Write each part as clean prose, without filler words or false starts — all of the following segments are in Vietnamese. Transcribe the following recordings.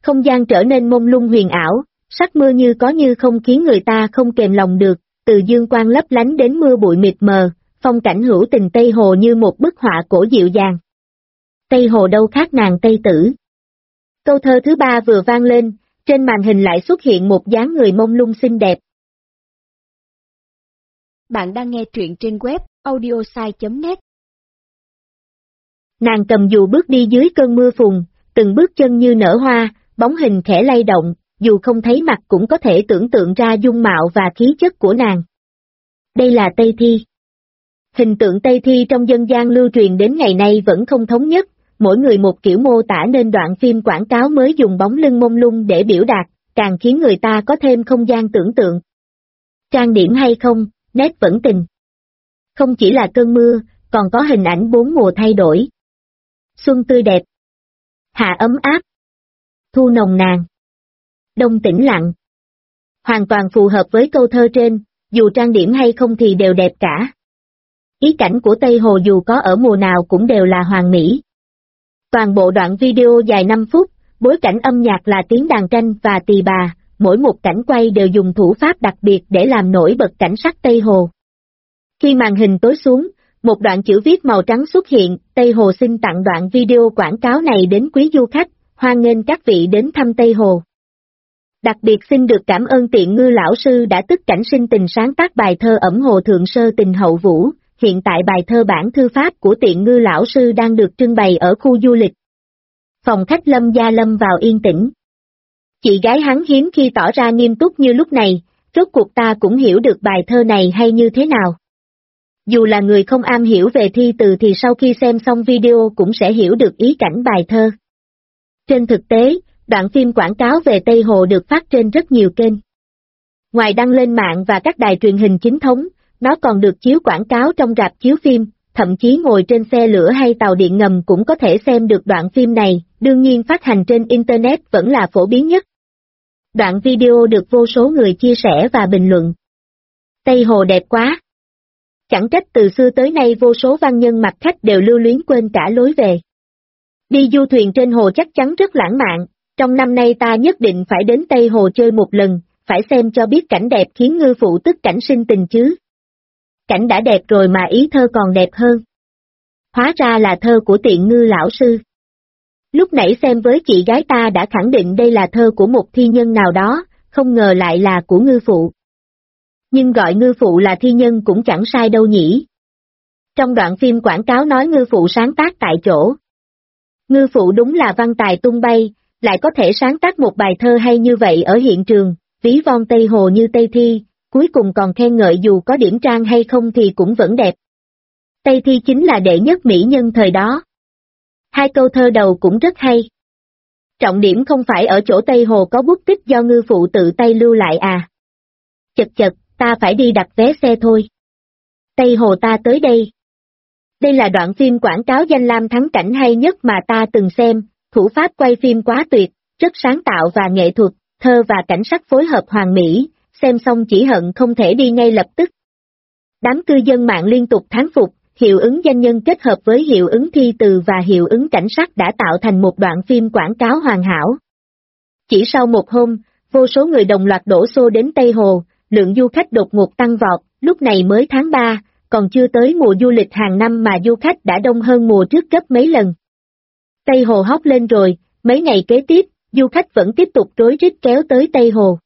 Không gian trở nên mông lung huyền ảo, sắc mưa như có như không khiến người ta không kềm lòng được, từ dương quang lấp lánh đến mưa bụi mịt mờ, phong cảnh hữu tình Tây Hồ như một bức họa cổ dịu dàng. Tây Hồ đâu khác nàng Tây Tử. Câu thơ thứ ba vừa vang lên, trên màn hình lại xuất hiện một dáng người mông lung xinh đẹp. Bạn đang nghe truyện trên web audiosai.net. Nàng cầm dù bước đi dưới cơn mưa phùn, từng bước chân như nở hoa, bóng hình khẽ lay động, dù không thấy mặt cũng có thể tưởng tượng ra dung mạo và khí chất của nàng. Đây là Tây Thi. Hình tượng Tây Thi trong dân gian lưu truyền đến ngày nay vẫn không thống nhất, mỗi người một kiểu mô tả nên đoạn phim quảng cáo mới dùng bóng lưng mông lung để biểu đạt, càng khiến người ta có thêm không gian tưởng tượng. Trang điểm hay không, nét vẫn tình. Không chỉ là cơn mưa, còn có hình ảnh bốn mùa thay đổi. Xuân tươi đẹp. Hạ ấm áp. Thu nồng nàn. Đông tĩnh lặng. Hoàn toàn phù hợp với câu thơ trên, dù trang điểm hay không thì đều đẹp cả. Ý cảnh của Tây Hồ dù có ở mùa nào cũng đều là hoàn mỹ. Toàn bộ đoạn video dài 5 phút, bối cảnh âm nhạc là tiếng đàn tranh và tỳ bà, mỗi một cảnh quay đều dùng thủ pháp đặc biệt để làm nổi bật cảnh sắc Tây Hồ. Khi màn hình tối xuống, một đoạn chữ viết màu trắng xuất hiện, Tây Hồ xin tặng đoạn video quảng cáo này đến quý du khách, hoan nghênh các vị đến thăm Tây Hồ. Đặc biệt xin được cảm ơn Tiện Ngư lão sư đã tức cảnh sinh tình sáng tác bài thơ Ẩm Hồ Thượng Sơ Tình Hậu Vũ, hiện tại bài thơ bản thư pháp của Tiện Ngư lão sư đang được trưng bày ở khu du lịch. Phòng khách Lâm Gia lâm vào yên tĩnh. Chị gái hắn hiếm khi tỏ ra nghiêm túc như lúc này, rốt cuộc ta cũng hiểu được bài thơ này hay như thế nào. Dù là người không am hiểu về thi từ thì sau khi xem xong video cũng sẽ hiểu được ý cảnh bài thơ. Trên thực tế, đoạn phim quảng cáo về Tây Hồ được phát trên rất nhiều kênh. Ngoài đăng lên mạng và các đài truyền hình chính thống, nó còn được chiếu quảng cáo trong rạp chiếu phim, thậm chí ngồi trên xe lửa hay tàu điện ngầm cũng có thể xem được đoạn phim này, đương nhiên phát hành trên Internet vẫn là phổ biến nhất. Đoạn video được vô số người chia sẻ và bình luận. Tây Hồ đẹp quá! Chẳng trách từ xưa tới nay vô số văn nhân mặt khách đều lưu luyến quên cả lối về. Đi du thuyền trên hồ chắc chắn rất lãng mạn, trong năm nay ta nhất định phải đến Tây Hồ chơi một lần, phải xem cho biết cảnh đẹp khiến ngư phụ tức cảnh sinh tình chứ. Cảnh đã đẹp rồi mà ý thơ còn đẹp hơn. Hóa ra là thơ của Tiện Ngư lão sư. Lúc nãy xem với chị gái ta đã khẳng định đây là thơ của một thi nhân nào đó, không ngờ lại là của ngư phụ. Nhưng gọi ngư phụ là thi nhân cũng chẳng sai đâu nhỉ. Trong đoạn phim quảng cáo nói ngư phụ sáng tác tại chỗ. Ngư phụ đúng là văn tài tung bay, lại có thể sáng tác một bài thơ hay như vậy ở hiện trường, ví von Tây Hồ như Tây Thi, cuối cùng còn khen ngợi dù có điểm trang hay không thì cũng vẫn đẹp. Tây Thi chính là đệ nhất mỹ nhân thời đó. Hai câu thơ đầu cũng rất hay. Trọng điểm không phải ở chỗ Tây Hồ có bút tích do ngư phụ tự tay lưu lại à. Chật chật, ta phải đi đặt vé xe thôi. Tây Hồ ta tới đây. Đây là đoạn phim quảng cáo danh lam thắng cảnh hay nhất mà ta từng xem, thủ pháp quay phim quá tuyệt, rất sáng tạo và nghệ thuật, thơ và cảnh sắc phối hợp hoàn mỹ, xem xong chỉ hận không thể đi ngay lập tức. Đám cư dân mạng liên tục thán phục, hiệu ứng danh nhân kết hợp với hiệu ứng thi từ và hiệu ứng cảnh sắc đã tạo thành một đoạn phim quảng cáo hoàn hảo. Chỉ sau một hôm, vô số người đồng loạt đổ xô đến Tây Hồ, lượng du khách đột ngột tăng vọt, lúc này mới tháng 3, còn chưa tới mùa du lịch hàng năm mà du khách đã đông hơn mùa trước gấp mấy lần. Tây Hồ hot lên rồi, mấy ngày kế tiếp, du khách vẫn tiếp tục rối rít kéo tới Tây Hồ.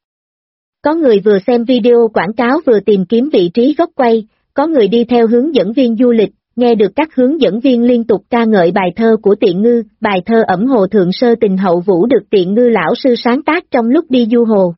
Có người vừa xem video quảng cáo vừa tìm kiếm vị trí góc quay, có người đi theo hướng dẫn viên du lịch, nghe được các hướng dẫn viên liên tục ca ngợi bài thơ của Tiện Ngư, bài thơ Ẩm Hồ Thượng Sơ Tình Hậu Vũ được Tiện Ngư lão sư sáng tác trong lúc đi du hồ.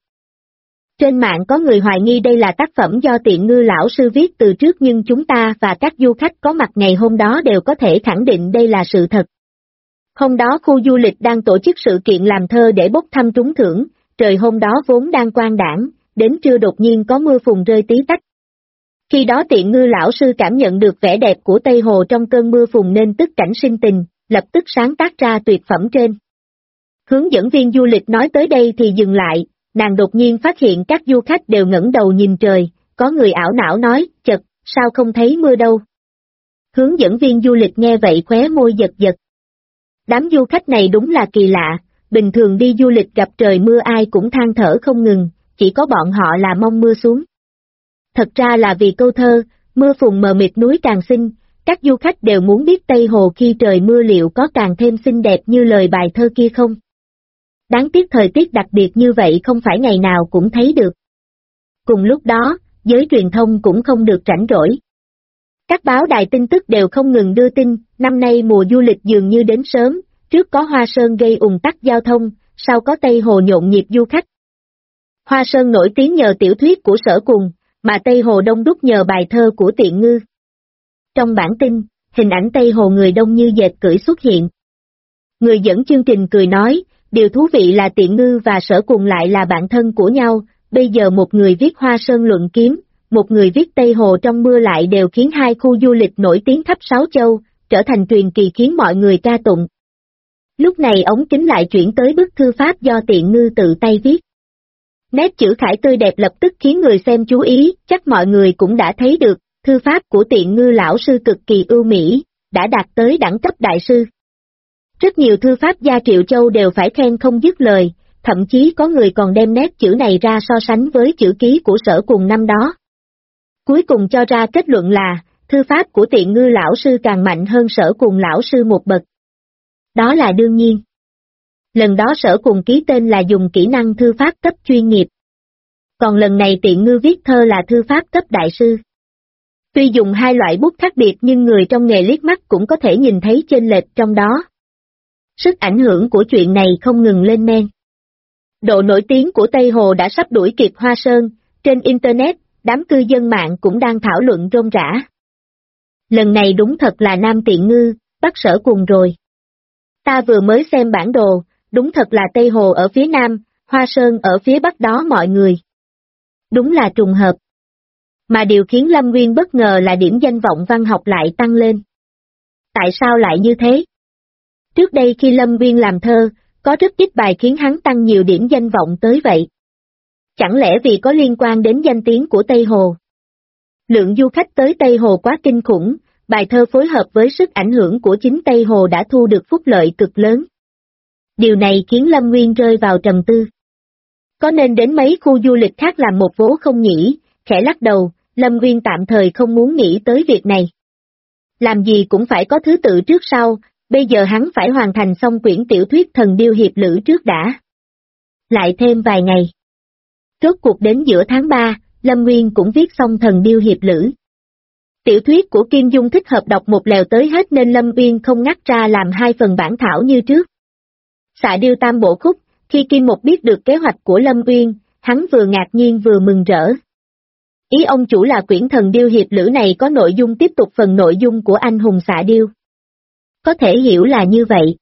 Trên mạng có người hoài nghi đây là tác phẩm do Tiện Ngư lão sư viết từ trước nhưng chúng ta và các du khách có mặt ngày hôm đó đều có thể khẳng định đây là sự thật. Hôm đó khu du lịch đang tổ chức sự kiện làm thơ để bốc thăm trúng thưởng, trời hôm đó vốn đang quang đãng, đến trưa đột nhiên có mưa phùn rơi tí tách. Khi đó Tiện Ngư lão sư cảm nhận được vẻ đẹp của Tây Hồ trong cơn mưa phùn nên tức cảnh sinh tình, lập tức sáng tác ra tuyệt phẩm trên. Hướng dẫn viên du lịch nói tới đây thì dừng lại, nàng đột nhiên phát hiện các du khách đều ngẩng đầu nhìn trời, có người ảo não nói, chật, sao không thấy mưa đâu. Hướng dẫn viên du lịch nghe vậy khóe môi giật giật. Đám du khách này đúng là kỳ lạ, bình thường đi du lịch gặp trời mưa ai cũng than thở không ngừng, chỉ có bọn họ là mong mưa xuống. Thật ra là vì câu thơ, mưa phùn mờ mịt núi càng xinh, các du khách đều muốn biết Tây Hồ khi trời mưa liệu có càng thêm xinh đẹp như lời bài thơ kia không. Đáng tiếc thời tiết đặc biệt như vậy không phải ngày nào cũng thấy được. Cùng lúc đó, giới truyền thông cũng không được rảnh rỗi. Các báo đài tin tức đều không ngừng đưa tin, năm nay mùa du lịch dường như đến sớm, trước có Hoa Sơn gây ùn tắc giao thông, sau có Tây Hồ nhộn nhịp du khách. Hoa Sơn nổi tiếng nhờ tiểu thuyết của Sở Cùng, mà Tây Hồ đông đúc nhờ bài thơ của Tiện Ngư. Trong bản tin, hình ảnh Tây Hồ người đông như dệt cưỡi xuất hiện. Người dẫn chương trình cười nói, điều thú vị là Tiện Ngư và Sở Cùng lại là bạn thân của nhau, bây giờ một người viết Hoa Sơn luận kiếm, một người viết Tây Hồ trong mưa lại đều khiến hai khu du lịch nổi tiếng khắp sáu châu, trở thành truyền kỳ khiến mọi người ca tụng. Lúc này ống kính lại chuyển tới bức thư pháp do Tiện Ngư tự tay viết. Nét chữ khải tươi đẹp lập tức khiến người xem chú ý, chắc mọi người cũng đã thấy được, thư pháp của Tiện Ngư lão sư cực kỳ ưu mỹ, đã đạt tới đẳng cấp đại sư. Rất nhiều thư pháp gia Triệu Châu đều phải khen không dứt lời, thậm chí có người còn đem nét chữ này ra so sánh với chữ ký của Sở Cùng năm đó. Cuối cùng cho ra kết luận là, thư pháp của Tiện Ngư lão sư càng mạnh hơn Sở Cùng lão sư một bậc. Đó là đương nhiên. Lần đó Sở Cùng ký tên là dùng kỹ năng thư pháp cấp chuyên nghiệp. Còn lần này Tiện Ngư viết thơ là thư pháp cấp đại sư. Tuy dùng hai loại bút khác biệt nhưng người trong nghề liếc mắt cũng có thể nhìn thấy chênh lệch trong đó. Sức ảnh hưởng của chuyện này không ngừng lên men. Độ nổi tiếng của Tây Hồ đã sắp đuổi kịp Hoa Sơn, trên Internet, đám cư dân mạng cũng đang thảo luận rôm rã. Lần này đúng thật là Nam Tiện Ngư, Bắc Sở Cùng rồi. Ta vừa mới xem bản đồ, đúng thật là Tây Hồ ở phía Nam, Hoa Sơn ở phía Bắc đó mọi người. Đúng là trùng hợp. Mà điều khiến Lâm Nguyên bất ngờ là điểm danh vọng văn học lại tăng lên. Tại sao lại như thế? Trước đây khi Lâm Nguyên làm thơ, có rất ít bài khiến hắn tăng nhiều điểm danh vọng tới vậy. Chẳng lẽ vì có liên quan đến danh tiếng của Tây Hồ? Lượng du khách tới Tây Hồ quá kinh khủng, bài thơ phối hợp với sức ảnh hưởng của chính Tây Hồ đã thu được phúc lợi cực lớn. Điều này khiến Lâm Nguyên rơi vào trầm tư. Có nên đến mấy khu du lịch khác làm một vố không nhỉ? Khẽ lắc đầu, Lâm Nguyên tạm thời không muốn nghĩ tới việc này. Làm gì cũng phải có thứ tự trước sau, bây giờ hắn phải hoàn thành xong quyển tiểu thuyết Thần Điêu Hiệp Lữ trước đã. Lại thêm vài ngày. Rốt cuộc đến giữa tháng 3, Lâm Nguyên cũng viết xong Thần Điêu Hiệp Lữ. Tiểu thuyết của Kim Dung thích hợp đọc một lèo tới hết nên Lâm Nguyên không ngắt ra làm hai phần bản thảo như trước. Xạ điêu tam bộ khúc, khi Kim Một biết được kế hoạch của Lâm Nguyên, hắn vừa ngạc nhiên vừa mừng rỡ. Ý ông chủ là quyển Thần Điêu Hiệp Lữ này có nội dung tiếp tục phần nội dung của anh hùng Xạ Điêu. Có thể hiểu là như vậy.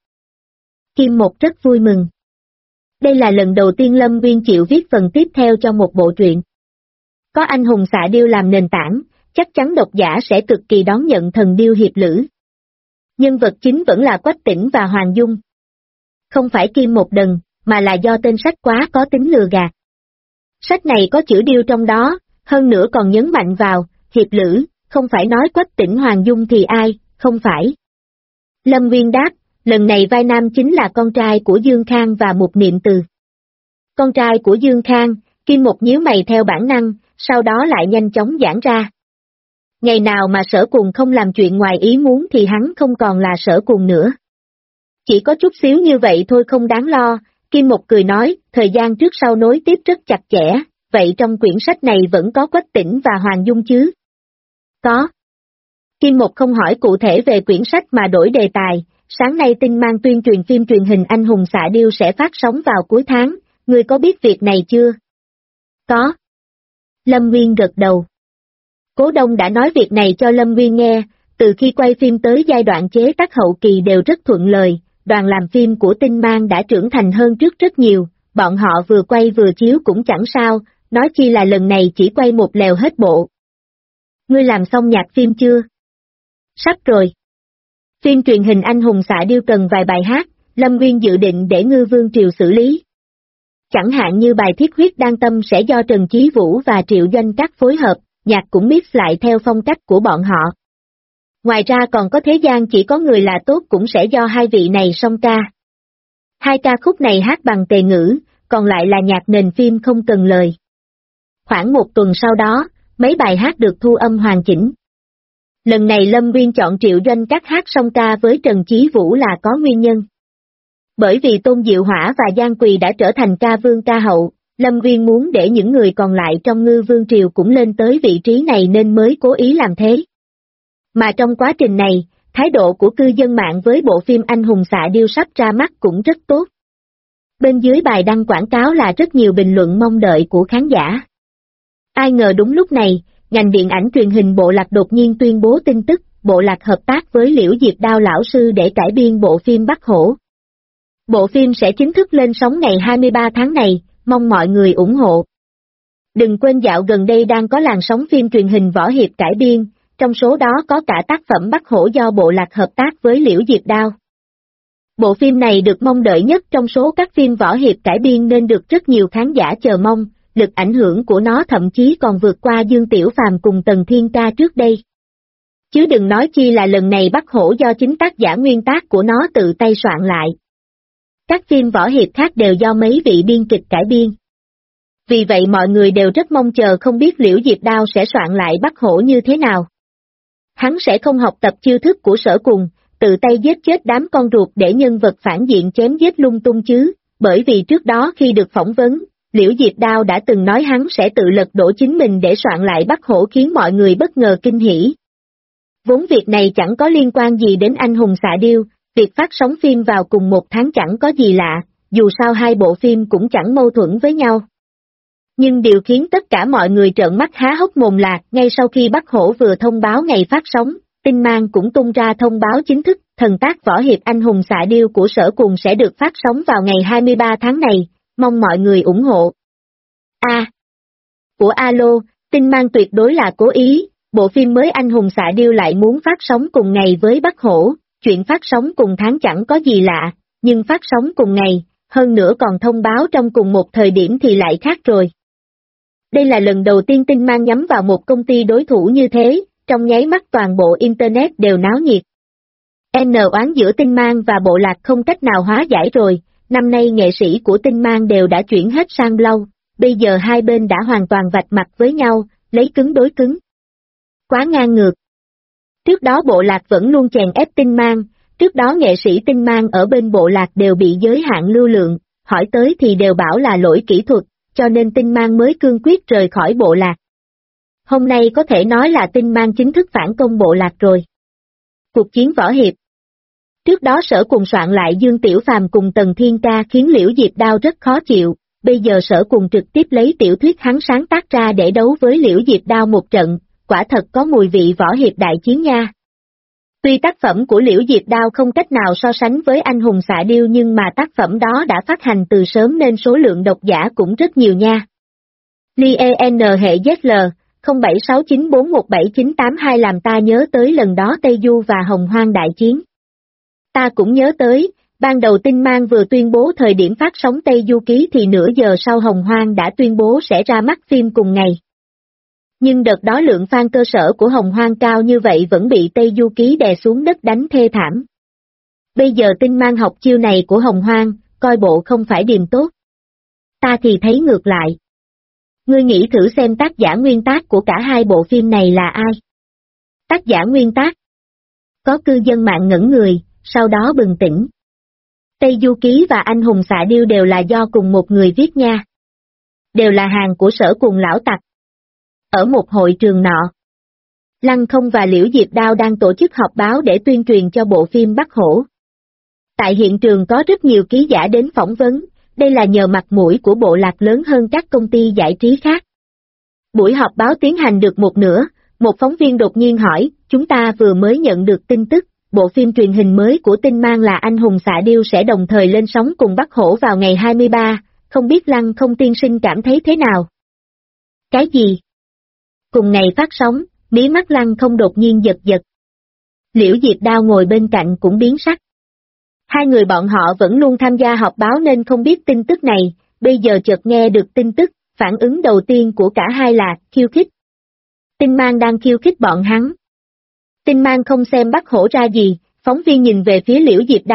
Kim Một rất vui mừng. Đây là lần đầu tiên Lâm Nguyên chịu viết phần tiếp theo cho một bộ truyện. Có anh hùng Xạ Điêu làm nền tảng, chắc chắn độc giả sẽ cực kỳ đón nhận Thần Điêu Hiệp Lữ. Nhân vật chính vẫn là Quách Tĩnh và Hoàng Dung. Không phải Kim Một Đần, mà là do tên sách quá có tính lừa gạt. Sách này có chữ điêu trong đó, hơn nữa còn nhấn mạnh vào, Hiệp Lữ, không phải nói Quách Tĩnh Hoàng Dung thì ai, không phải. Lâm Nguyên đáp, lần này vai nam chính là con trai của Dương Khang và Mục Niệm Từ. Con trai của Dương Khang, Kim Một nhíu mày theo bản năng, sau đó lại nhanh chóng giãn ra. Ngày nào mà Sở Cùng không làm chuyện ngoài ý muốn thì hắn không còn là Sở Cùng nữa. Chỉ có chút xíu như vậy thôi không đáng lo, Kim Một cười nói, thời gian trước sau nối tiếp rất chặt chẽ, vậy trong quyển sách này vẫn có Quách Tĩnh và Hoàng Dung chứ? Có. Kim Một không hỏi cụ thể về quyển sách mà đổi đề tài, sáng nay tin mang tuyên truyền phim truyền hình Anh hùng Xạ Điêu sẽ phát sóng vào cuối tháng, ngươi có biết việc này chưa? Có. Lâm Nguyên gật đầu. Cố Đông đã nói việc này cho Lâm Nguyên nghe, từ khi quay phim tới giai đoạn chế tác hậu kỳ đều rất thuận lợi, đoàn làm phim của Tinh Mang đã trưởng thành hơn trước rất nhiều, bọn họ vừa quay vừa chiếu cũng chẳng sao, nói chi là lần này chỉ quay một lèo hết bộ. Ngươi làm xong nhạc phim chưa? Sắp rồi. Phim truyền hình Anh hùng Xạ Điêu cần vài bài hát, Lâm Nguyên dự định để Ngư Vương Triều xử lý. Chẳng hạn như bài Thiết Huyết Đan Tâm sẽ do Trần Chí Vũ và Triệu Doanh Các phối hợp, nhạc cũng mix lại theo phong cách của bọn họ. Ngoài ra còn có Thế Gian Chỉ Có Người Là Tốt cũng sẽ do hai vị này song ca. Hai ca khúc này hát bằng tề ngữ, còn lại là nhạc nền phim không cần lời. Khoảng một tuần sau đó, mấy bài hát được thu âm hoàn chỉnh. Lần này Lâm Nguyên chọn Triệu Doanh Cát hát song ca với Trần Chí Vũ là có nguyên nhân. Bởi vì Tôn Diệu Hỏa và Giang Quỳ đã trở thành ca vương ca hậu, Lâm Nguyên muốn để những người còn lại trong Ngư Vương Triều cũng lên tới vị trí này nên mới cố ý làm thế. Mà trong quá trình này, thái độ của cư dân mạng với bộ phim Anh Hùng Xạ Điêu sắp ra mắt cũng rất tốt. Bên dưới bài đăng quảng cáo là rất nhiều bình luận mong đợi của khán giả. Ai ngờ đúng lúc này, ngành điện ảnh truyền hình Bộ Lạc đột nhiên tuyên bố tin tức, Bộ Lạc hợp tác với Liễu Diệp Đao lão sư để cải biên bộ phim Bắc Hổ. Bộ phim sẽ chính thức lên sóng ngày 23 tháng này, mong mọi người ủng hộ. Đừng quên dạo gần đây đang có làn sóng phim truyền hình võ hiệp cải biên, trong số đó có cả tác phẩm Bắc Hổ do Bộ Lạc hợp tác với Liễu Diệp Đao. Bộ phim này được mong đợi nhất trong số các phim võ hiệp cải biên nên được rất nhiều khán giả chờ mong, lực ảnh hưởng của nó thậm chí còn vượt qua Dương Tiểu Phàm cùng Tần Thiên Ca trước đây. Chứ đừng nói chi là lần này Bắc Hổ do chính tác giả nguyên tác của nó tự tay soạn lại. Các phim võ hiệp khác đều do mấy vị biên kịch cải biên. Vì vậy mọi người đều rất mong chờ không biết Liễu Diệp Đao sẽ soạn lại Bắc Hổ như thế nào. Hắn sẽ không học tập chiêu thức của Sở Cùng, tự tay giết chết đám con ruột để nhân vật phản diện chém giết lung tung chứ, bởi vì trước đó khi được phỏng vấn, Liễu Diệp Đao đã từng nói hắn sẽ tự lật đổ chính mình để soạn lại Bắc Hổ khiến mọi người bất ngờ kinh hỉ. Vốn việc này chẳng có liên quan gì đến Anh Hùng Xạ Điêu, việc phát sóng phim vào cùng một tháng chẳng có gì lạ, dù sao hai bộ phim cũng chẳng mâu thuẫn với nhau. Nhưng điều khiến tất cả mọi người trợn mắt há hốc mồm là, ngay sau khi Bắc Hổ vừa thông báo ngày phát sóng, Tinh Mang cũng tung ra thông báo chính thức, thần tác võ hiệp Anh Hùng Xạ Điêu của Sở Cùng sẽ được phát sóng vào ngày 23 tháng này, mong mọi người ủng hộ. Của Alo, Tinh Mang tuyệt đối là cố ý, bộ phim mới Anh Hùng Xạ Điêu lại muốn phát sóng cùng ngày với Bắc Hổ, chuyện phát sóng cùng tháng chẳng có gì lạ, nhưng phát sóng cùng ngày, hơn nữa còn thông báo trong cùng một thời điểm thì lại khác rồi. Đây là lần đầu tiên Tinh Mang nhắm vào một công ty đối thủ như thế, trong nháy mắt toàn bộ Internet đều náo nhiệt. Oán giữa Tinh Mang và Bộ Lạc không cách nào hóa giải rồi, năm nay nghệ sĩ của Tinh Mang đều đã chuyển hết sang Blau, bây giờ hai bên đã hoàn toàn vạch mặt với nhau, lấy cứng đối cứng. Quá ngang ngược. Trước đó Bộ Lạc vẫn luôn chèn ép Tinh Mang, trước đó nghệ sĩ Tinh Mang ở bên Bộ Lạc đều bị giới hạn lưu lượng, hỏi tới thì đều bảo là lỗi kỹ thuật, cho nên Tinh Mang mới cương quyết rời khỏi Bộ Lạc. Hôm nay có thể nói là Tinh Mang chính thức phản công Bộ Lạc rồi. Cuộc chiến võ hiệp. Trước đó Sở Cùng soạn lại Dương Tiểu Phàm cùng Tần Thiên Ca khiến Liễu Diệp Đao rất khó chịu, bây giờ Sở Cùng trực tiếp lấy tiểu thuyết hắn sáng tác ra để đấu với Liễu Diệp Đao một trận, quả thật có mùi vị võ hiệp đại chiến nha. Tuy tác phẩm của Liễu Diệp Đao không cách nào so sánh với Anh Hùng Xạ Điêu nhưng mà tác phẩm đó đã phát hành từ sớm nên số lượng độc giả cũng rất nhiều nha. LIEN hệ ZL 0769417982 làm ta nhớ tới lần đó Tây Du và Hồng Hoang đại chiến. Ta cũng nhớ tới, ban đầu Tinh Mang vừa tuyên bố thời điểm phát sóng Tây Du Ký thì nửa giờ sau Hồng Hoang đã tuyên bố sẽ ra mắt phim cùng ngày. Nhưng đợt đó lượng fan cơ sở của Hồng Hoang cao như vậy vẫn bị Tây Du Ký đè xuống đất đánh thê thảm. Bây giờ Tinh Mang học chiêu này của Hồng Hoang, coi bộ không phải điềm tốt. Ta thì thấy ngược lại. Ngươi nghĩ thử xem tác giả nguyên tác của cả hai bộ phim này là ai? Tác giả nguyên tác. Có cư dân mạng ngẩn người, sau đó bừng tỉnh. Tây Du Ký và Anh Hùng Xạ Điêu đều là do cùng một người viết nha. Đều là hàng của Sở Cùng lão tặc. Ở một hội trường nọ, Lăng Không và Liễu Diệp Đao đang tổ chức họp báo để tuyên truyền cho bộ phim Bắc Hổ. Tại hiện trường có rất nhiều ký giả đến phỏng vấn, đây là nhờ mặt mũi của Bộ Lạc lớn hơn các công ty giải trí khác. Buổi họp báo tiến hành được một nửa, một phóng viên đột nhiên hỏi, chúng ta vừa mới nhận được tin tức, bộ phim truyền hình mới của Tinh Mang là Anh Hùng Xạ Điêu sẽ đồng thời lên sóng cùng Bắc Hổ vào ngày 23, không biết Lăng Không tiên sinh cảm thấy thế nào? Cái gì? Cùng ngày phát sóng, mí mắt Lăng Không đột nhiên giật giật. Liễu Diệp Đao ngồi bên cạnh cũng biến sắc. Hai người bọn họ vẫn luôn tham gia họp báo nên không biết tin tức này, bây giờ chợt nghe được tin tức, phản ứng đầu tiên của cả hai là khiêu khích. Tinh Mang đang khiêu khích bọn hắn. Tinh Mang không xem Bắc Hổ ra gì, phóng viên nhìn về phía Liễu Diệp Đao,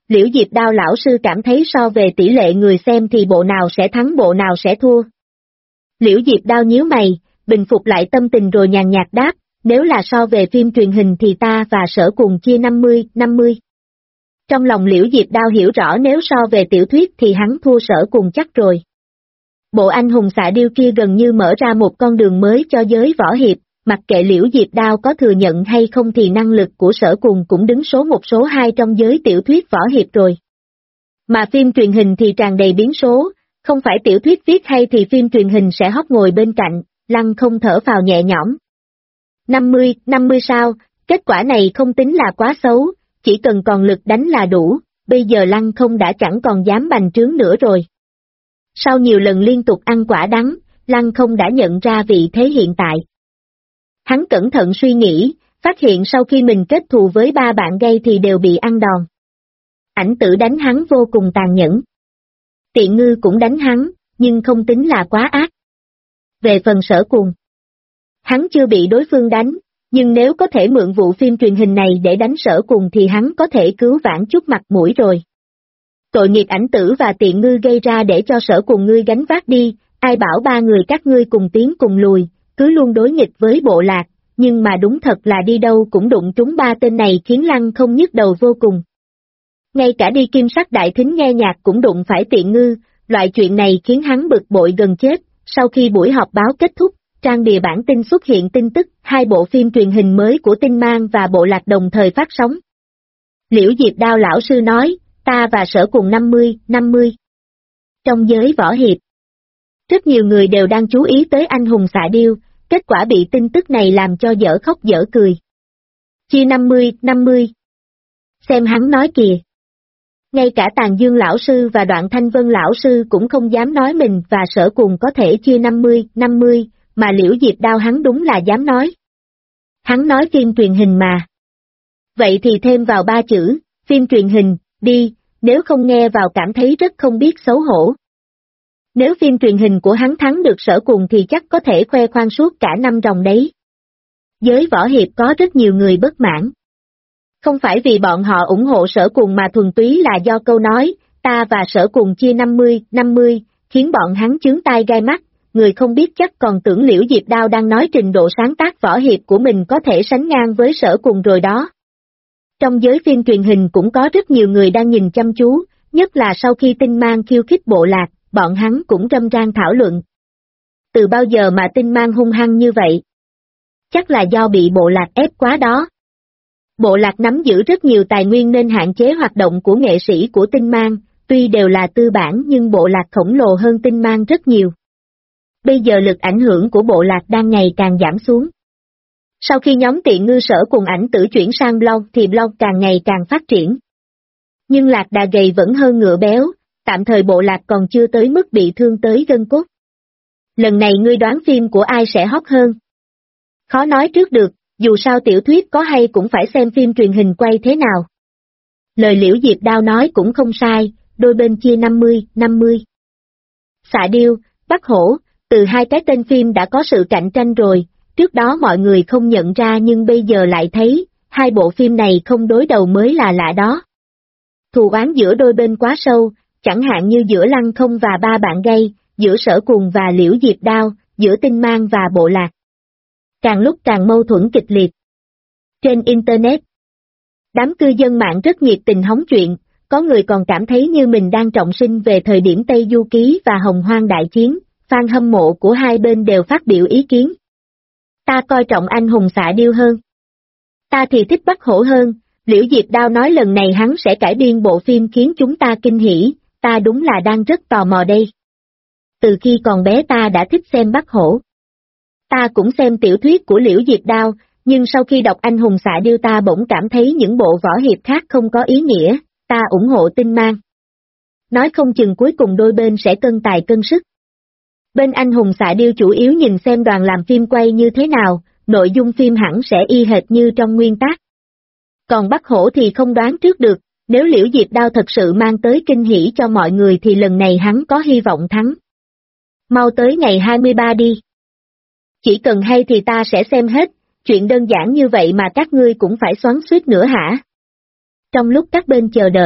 Liễu Diệp Đao lão sư cảm thấy so về tỷ lệ người xem thì bộ nào sẽ thắng bộ nào sẽ thua. Liễu Diệp Đao nhíu mày, bình phục lại tâm tình rồi nhàn nhạt đáp, nếu là so về phim truyền hình thì ta và Sở Cùng chia 50-50. Trong lòng Liễu Diệp Đao hiểu rõ nếu so về tiểu thuyết thì hắn thua Sở Cùng chắc rồi. Bộ anh hùng xạ điêu kia gần như mở ra một con đường mới cho giới võ hiệp, mặc kệ Liễu Diệp Đao có thừa nhận hay không thì năng lực của Sở Cùng cũng đứng số 1 số 2 trong giới tiểu thuyết võ hiệp rồi. Mà phim truyền hình thì tràn đầy biến số, không phải tiểu thuyết viết hay thì phim truyền hình sẽ hót ngồi bên cạnh, Lăng Không thở phào nhẹ nhõm. 50-50 sao, kết quả này không tính là quá xấu, chỉ cần còn lực đánh là đủ, bây giờ Lăng Không đã chẳng còn dám bành trướng nữa rồi. Sau nhiều lần liên tục ăn quả đắng, Lăng Không đã nhận ra vị thế hiện tại. Hắn cẩn thận suy nghĩ, phát hiện sau khi mình kết thù với 3 bạn gay thì đều bị ăn đòn. Ảnh Tử đánh hắn vô cùng tàn nhẫn. Tiện Ngư cũng đánh hắn, nhưng không tính là quá ác. Về phần Sở Cùng, hắn chưa bị đối phương đánh, nhưng nếu có thể mượn vụ phim truyền hình này để đánh Sở Cùng thì hắn có thể cứu vãn chút mặt mũi rồi. Tội nghiệp Ảnh Tử và Tiện Ngư gây ra để cho Sở Cùng ngươi gánh vác đi, ai bảo 3 người các ngươi cùng tiến cùng lùi, cứ luôn đối nghịch với Bộ Lạc, nhưng mà đúng thật là đi đâu cũng đụng trúng 3 tên này khiến Lăng Không nhức đầu vô cùng. Ngay cả đi Kim Sắc Đại Thính nghe nhạc cũng đụng phải Tiện Ngư, loại chuyện này khiến hắn bực bội gần chết. Sau khi buổi họp báo kết thúc, trang bìa bản tin xuất hiện tin tức 2 bộ phim truyền hình mới của Tinh Mang và Bộ Lạc đồng thời phát sóng. Liễu Diệp Đao lão sư nói, ta và Sở Cùng 50-50. Trong giới võ hiệp, rất nhiều người đều đang chú ý tới anh hùng xạ điêu, kết quả bị tin tức này làm cho dở khóc dở cười. Chia 50-50. Xem hắn nói kìa. Ngay cả Tàn Dương lão sư và Đoạn Thanh Vân lão sư cũng không dám nói mình và Sở Cùng có thể chia 50-50, mà Liễu Diệp Đao hắn đúng là dám nói. Hắn nói phim truyền hình mà. Vậy thì thêm vào 3 chữ, phim truyền hình, đi, nếu không nghe vào cảm thấy rất không biết xấu hổ. Nếu phim truyền hình của hắn thắng được Sở Cùng thì chắc có thể khoe khoang suốt cả năm ròng đấy. Giới võ hiệp có rất nhiều người bất mãn. Không phải vì bọn họ ủng hộ Sở Cùng mà thuần túy là do câu nói, ta và Sở Cùng chia 50-50, khiến bọn hắn chướng tai gai mắt, người không biết chắc còn tưởng Liễu Diệp Đao đang nói trình độ sáng tác võ hiệp của mình có thể sánh ngang với Sở Cùng rồi đó. Trong giới phim truyền hình cũng có rất nhiều người đang nhìn chăm chú, nhất là sau khi Tinh Mang khiêu khích Bộ Lạc, bọn hắn cũng râm ran thảo luận. Từ bao giờ mà Tinh Mang hung hăng như vậy? Chắc là do bị Bộ Lạc ép quá đó. Bộ Lạc nắm giữ rất nhiều tài nguyên nên hạn chế hoạt động của nghệ sĩ của Tinh Mang, tuy đều là tư bản nhưng Bộ Lạc khổng lồ hơn Tinh Mang rất nhiều. Bây giờ lực ảnh hưởng của Bộ Lạc đang ngày càng giảm xuống. Sau khi nhóm Tiện Ngư Sở Cùng Ảnh Tử chuyển sang blog thì blog càng ngày càng phát triển. Nhưng lạc đà gầy vẫn hơn ngựa béo, tạm thời Bộ Lạc còn chưa tới mức bị thương tới gân cốt. Lần này ngươi đoán phim của ai sẽ hot hơn? Khó nói trước được, dù sao tiểu thuyết có hay cũng phải xem phim truyền hình quay thế nào. Lời Liễu Diệp Đao nói cũng không sai, đôi bên chia 50-50. Xạ Điêu, Bắc Hổ, từ 2 cái tên phim đã có sự cạnh tranh rồi, trước đó mọi người không nhận ra nhưng bây giờ lại thấy, 2 bộ phim này không đối đầu mới là lạ đó. Thù oán giữa đôi bên quá sâu, chẳng hạn như giữa Lăng Không và 3 bạn gay, giữa Sở Cùng và Liễu Diệp Đao, giữa Tinh Mang và Bộ Lạc. Càng lúc càng mâu thuẫn kịch liệt. Trên Internet, đám cư dân mạng rất nhiệt tình hóng chuyện, có người còn cảm thấy như mình đang trọng sinh về thời điểm Tây Du Ký và Hồng Hoang đại chiến, fan hâm mộ của hai bên đều phát biểu ý kiến. Ta coi trọng anh hùng xạ điêu hơn. Ta thì thích Bắc Hổ hơn, Liễu Diệp Đao nói lần này hắn sẽ cải biên bộ phim khiến chúng ta kinh hỉ, ta đúng là đang rất tò mò đây. Từ khi còn bé ta đã thích xem Bắc Hổ. Ta cũng xem tiểu thuyết của Liễu Diệp Đao, nhưng sau khi đọc anh hùng xạ điêu ta bỗng cảm thấy những bộ võ hiệp khác không có ý nghĩa, ta ủng hộ Tinh Mang. Nói không chừng cuối cùng đôi bên sẽ cân tài cân sức. Bên anh hùng xạ điêu chủ yếu nhìn xem đoàn làm phim quay như thế nào, nội dung phim hẳn sẽ y hệt như trong nguyên tác. Còn Bắc Hổ thì không đoán trước được, nếu Liễu Diệp Đao thật sự mang tới kinh hỉ cho mọi người thì lần này hắn có hy vọng thắng. Mau tới ngày 23 đi. Chỉ cần hay thì ta sẽ xem hết, chuyện đơn giản như vậy mà các ngươi cũng phải xoắn xuýt nữa hả? Trong lúc các bên chờ đợi,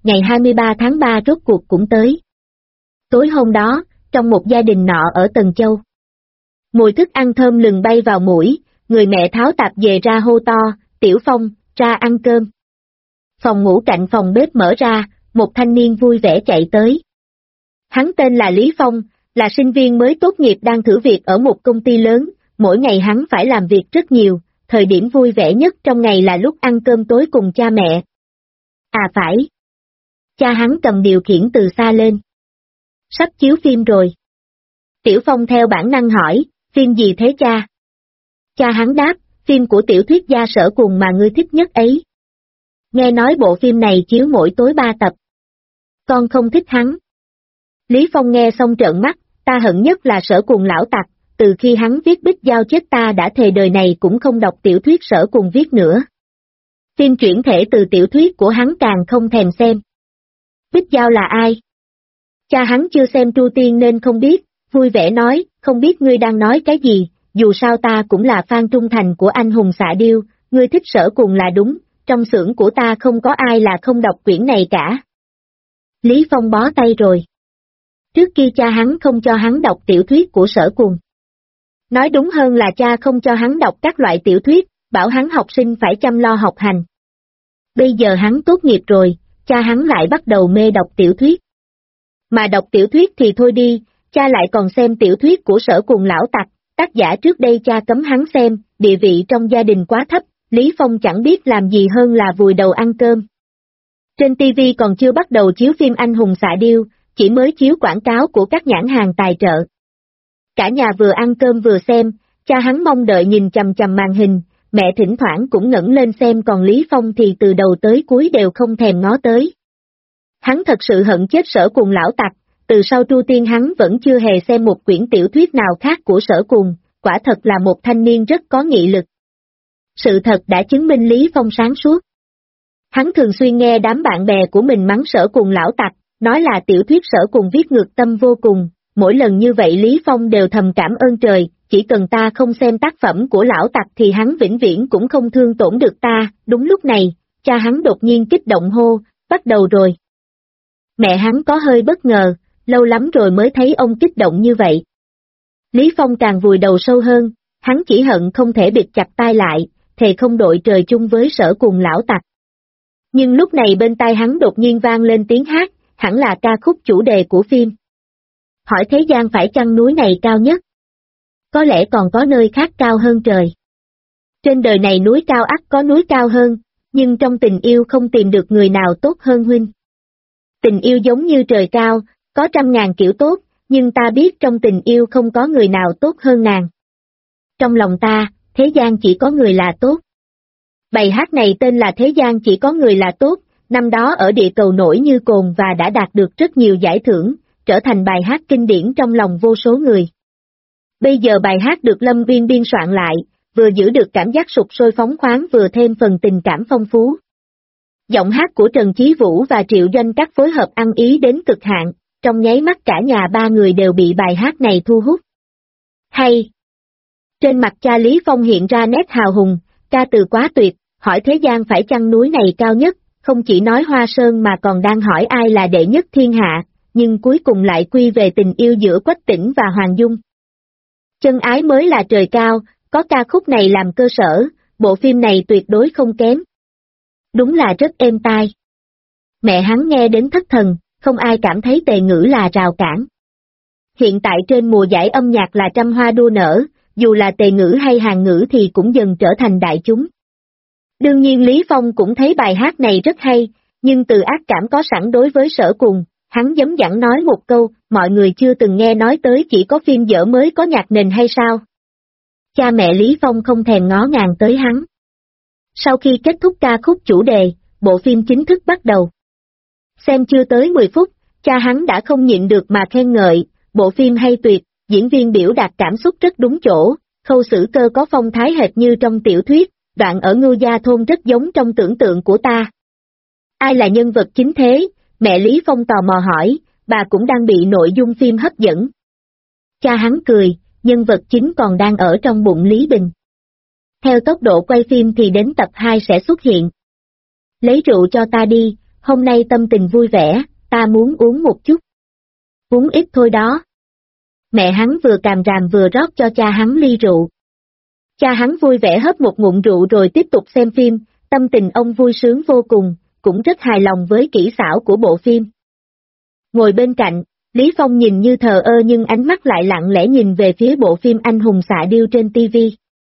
ngày 23 tháng 3 rốt cuộc cũng tới. Tối hôm đó, trong một gia đình nọ ở Tần Châu. Mùi thức ăn thơm lừng bay vào mũi, người mẹ tháo tạp về ra hô to, Tiểu Phong, ra ăn cơm. Phòng ngủ cạnh phòng bếp mở ra, một thanh niên vui vẻ chạy tới. Hắn tên là Lý Phong, là sinh viên mới tốt nghiệp đang thử việc ở một công ty lớn, mỗi ngày hắn phải làm việc rất nhiều, thời điểm vui vẻ nhất trong ngày là lúc ăn cơm tối cùng cha mẹ. À phải. Cha hắn cầm điều khiển từ xa lên. Sắp chiếu phim rồi. Tiểu Phong theo bản năng hỏi, phim gì thế cha? Cha hắn đáp, phim của tiểu thuyết gia Sở Cùng mà ngươi thích nhất ấy. Nghe nói bộ phim này chiếu mỗi tối 3 tập. Con không thích hắn. Lý Phong nghe xong trợn mắt, ta hận nhất là Sở Cùng lão tặc, từ khi hắn viết Bích Giao chết ta đã thề đời này cũng không đọc tiểu thuyết Sở Cùng viết nữa. Phim chuyển thể từ tiểu thuyết của hắn càng không thèm xem. Bích Giao là ai? Cha hắn chưa xem Tru Tiên nên không biết, vui vẻ nói, không biết ngươi đang nói cái gì, dù sao ta cũng là fan trung thành của anh hùng xạ điêu, ngươi thích Sở Cùng là đúng, trong xưởng của ta không có ai là không đọc quyển này cả. Lý Phong bó tay rồi. Trước kia cha hắn không cho hắn đọc tiểu thuyết của Sở Cùng. Nói đúng hơn là cha không cho hắn đọc các loại tiểu thuyết, bảo hắn học sinh phải chăm lo học hành. Bây giờ hắn tốt nghiệp rồi, cha hắn lại bắt đầu mê đọc tiểu thuyết. Mà đọc tiểu thuyết thì thôi đi, cha lại còn xem tiểu thuyết của Sở Cùng lão tặc, tác giả trước đây cha cấm hắn xem, địa vị trong gia đình quá thấp, Lý Phong chẳng biết làm gì hơn là vùi đầu ăn cơm. Trên TV còn chưa bắt đầu chiếu phim anh hùng xạ điêu, chỉ mới chiếu quảng cáo của các nhãn hàng tài trợ. Cả nhà vừa ăn cơm vừa xem, cha hắn mong đợi nhìn chằm chằm màn hình, mẹ thỉnh thoảng cũng ngẩng lên xem còn Lý Phong thì từ đầu tới cuối đều không thèm ngó tới. Hắn thật sự hận chết Sở Cùng lão tặc, từ sau Tru Tiên hắn vẫn chưa hề xem một quyển tiểu thuyết nào khác của Sở Cùng, quả thật là một thanh niên rất có nghị lực. Sự thật đã chứng minh Lý Phong sáng suốt. Hắn thường xuyên nghe đám bạn bè của mình mắng Sở Cùng lão tặc, nói là tiểu thuyết Sở Cùng viết ngược tâm vô cùng, mỗi lần như vậy Lý Phong đều thầm cảm ơn trời, chỉ cần ta không xem tác phẩm của lão tặc thì hắn vĩnh viễn cũng không thương tổn được ta. Đúng lúc này, cha hắn đột nhiên kích động hô, bắt đầu rồi. Mẹ hắn có hơi bất ngờ, lâu lắm rồi mới thấy ông kích động như vậy. Lý Phong càng vùi đầu sâu hơn, hắn chỉ hận không thể bịt chặt tai lại, thề không đội trời chung với Sở Cùng lão tặc. Nhưng lúc này bên tai hắn đột nhiên vang lên tiếng hát, hẳn là ca khúc chủ đề của phim. Hỏi thế gian phải chăng núi này cao nhất? Có lẽ còn có nơi khác cao hơn trời. Trên đời này núi cao ắt có núi cao hơn, nhưng trong tình yêu không tìm được người nào tốt hơn huynh. Tình yêu giống như trời cao, có 100.000 kiểu tốt, nhưng ta biết trong tình yêu không có người nào tốt hơn nàng. Trong lòng ta, thế gian chỉ có người là tốt. Bài hát này tên là Thế gian chỉ có người là tốt, năm đó ở địa cầu nổi như cồn và đã đạt được rất nhiều giải thưởng, trở thành bài hát kinh điển trong lòng vô số người. Bây giờ bài hát được Lâm Uyên biên soạn lại, vừa giữ được cảm giác sục sôi phóng khoáng vừa thêm phần tình cảm phong phú. Giọng hát của Trần Chí Vũ và Triệu Doanh Cát phối hợp ăn ý đến cực hạn, trong nháy mắt cả nhà ba người đều bị bài hát này thu hút. Hay! Trên mặt cha Lý Phong hiện ra nét hào hùng, ca từ quá tuyệt, hỏi thế gian phải chăng núi này cao nhất, không chỉ nói Hoa Sơn mà còn đang hỏi ai là đệ nhất thiên hạ, nhưng cuối cùng lại quy về tình yêu giữa Quách Tĩnh và Hoàng Dung. Chân ái mới là trời cao, có ca khúc này làm cơ sở, bộ phim này tuyệt đối không kém. Đúng là rất êm tai. Mẹ hắn nghe đến thất thần, không ai cảm thấy Tề Ngữ là rào cản. Hiện tại trên mùa giải âm nhạc là trăm hoa đua nở, dù là Tề Ngữ hay Hàn Ngữ thì cũng dần trở thành đại chúng. Đương nhiên Lý Phong cũng thấy bài hát này rất hay, nhưng từ ác cảm có sẵn đối với Sở Cùng, hắn giấm dẳng nói một câu, mọi người chưa từng nghe nói tới chỉ có phim dở mới có nhạc nền hay sao? Cha mẹ Lý Phong không thèm ngó ngàng tới hắn. Sau khi kết thúc ca khúc chủ đề, bộ phim chính thức bắt đầu. Xem chưa tới 10 phút, cha hắn đã không nhịn được mà khen ngợi, bộ phim hay tuyệt, diễn viên biểu đạt cảm xúc rất đúng chỗ, khâu xử cơ có phong thái hệt như trong tiểu thuyết, đoạn ở Ngưu Gia Thôn rất giống trong tưởng tượng của ta. Ai là nhân vật chính thế? Mẹ Lý Phong tò mò hỏi, bà cũng đang bị nội dung phim hấp dẫn. Cha hắn cười, nhân vật chính còn đang ở trong bụng Lý Bình. Theo tốc độ quay phim thì đến tập 2 sẽ xuất hiện. Lấy rượu cho ta đi, hôm nay tâm tình vui vẻ, ta muốn uống một chút. Uống ít thôi đó. Mẹ hắn vừa càm ràm vừa rót cho cha hắn ly rượu. Cha hắn vui vẻ hớp một ngụm rượu rồi tiếp tục xem phim, tâm tình ông vui sướng vô cùng, cũng rất hài lòng với kỹ xảo của bộ phim. Ngồi bên cạnh, Lý Phong nhìn như thờ ơ nhưng ánh mắt lại lặng lẽ nhìn về phía bộ phim Anh hùng xạ điêu trên TV.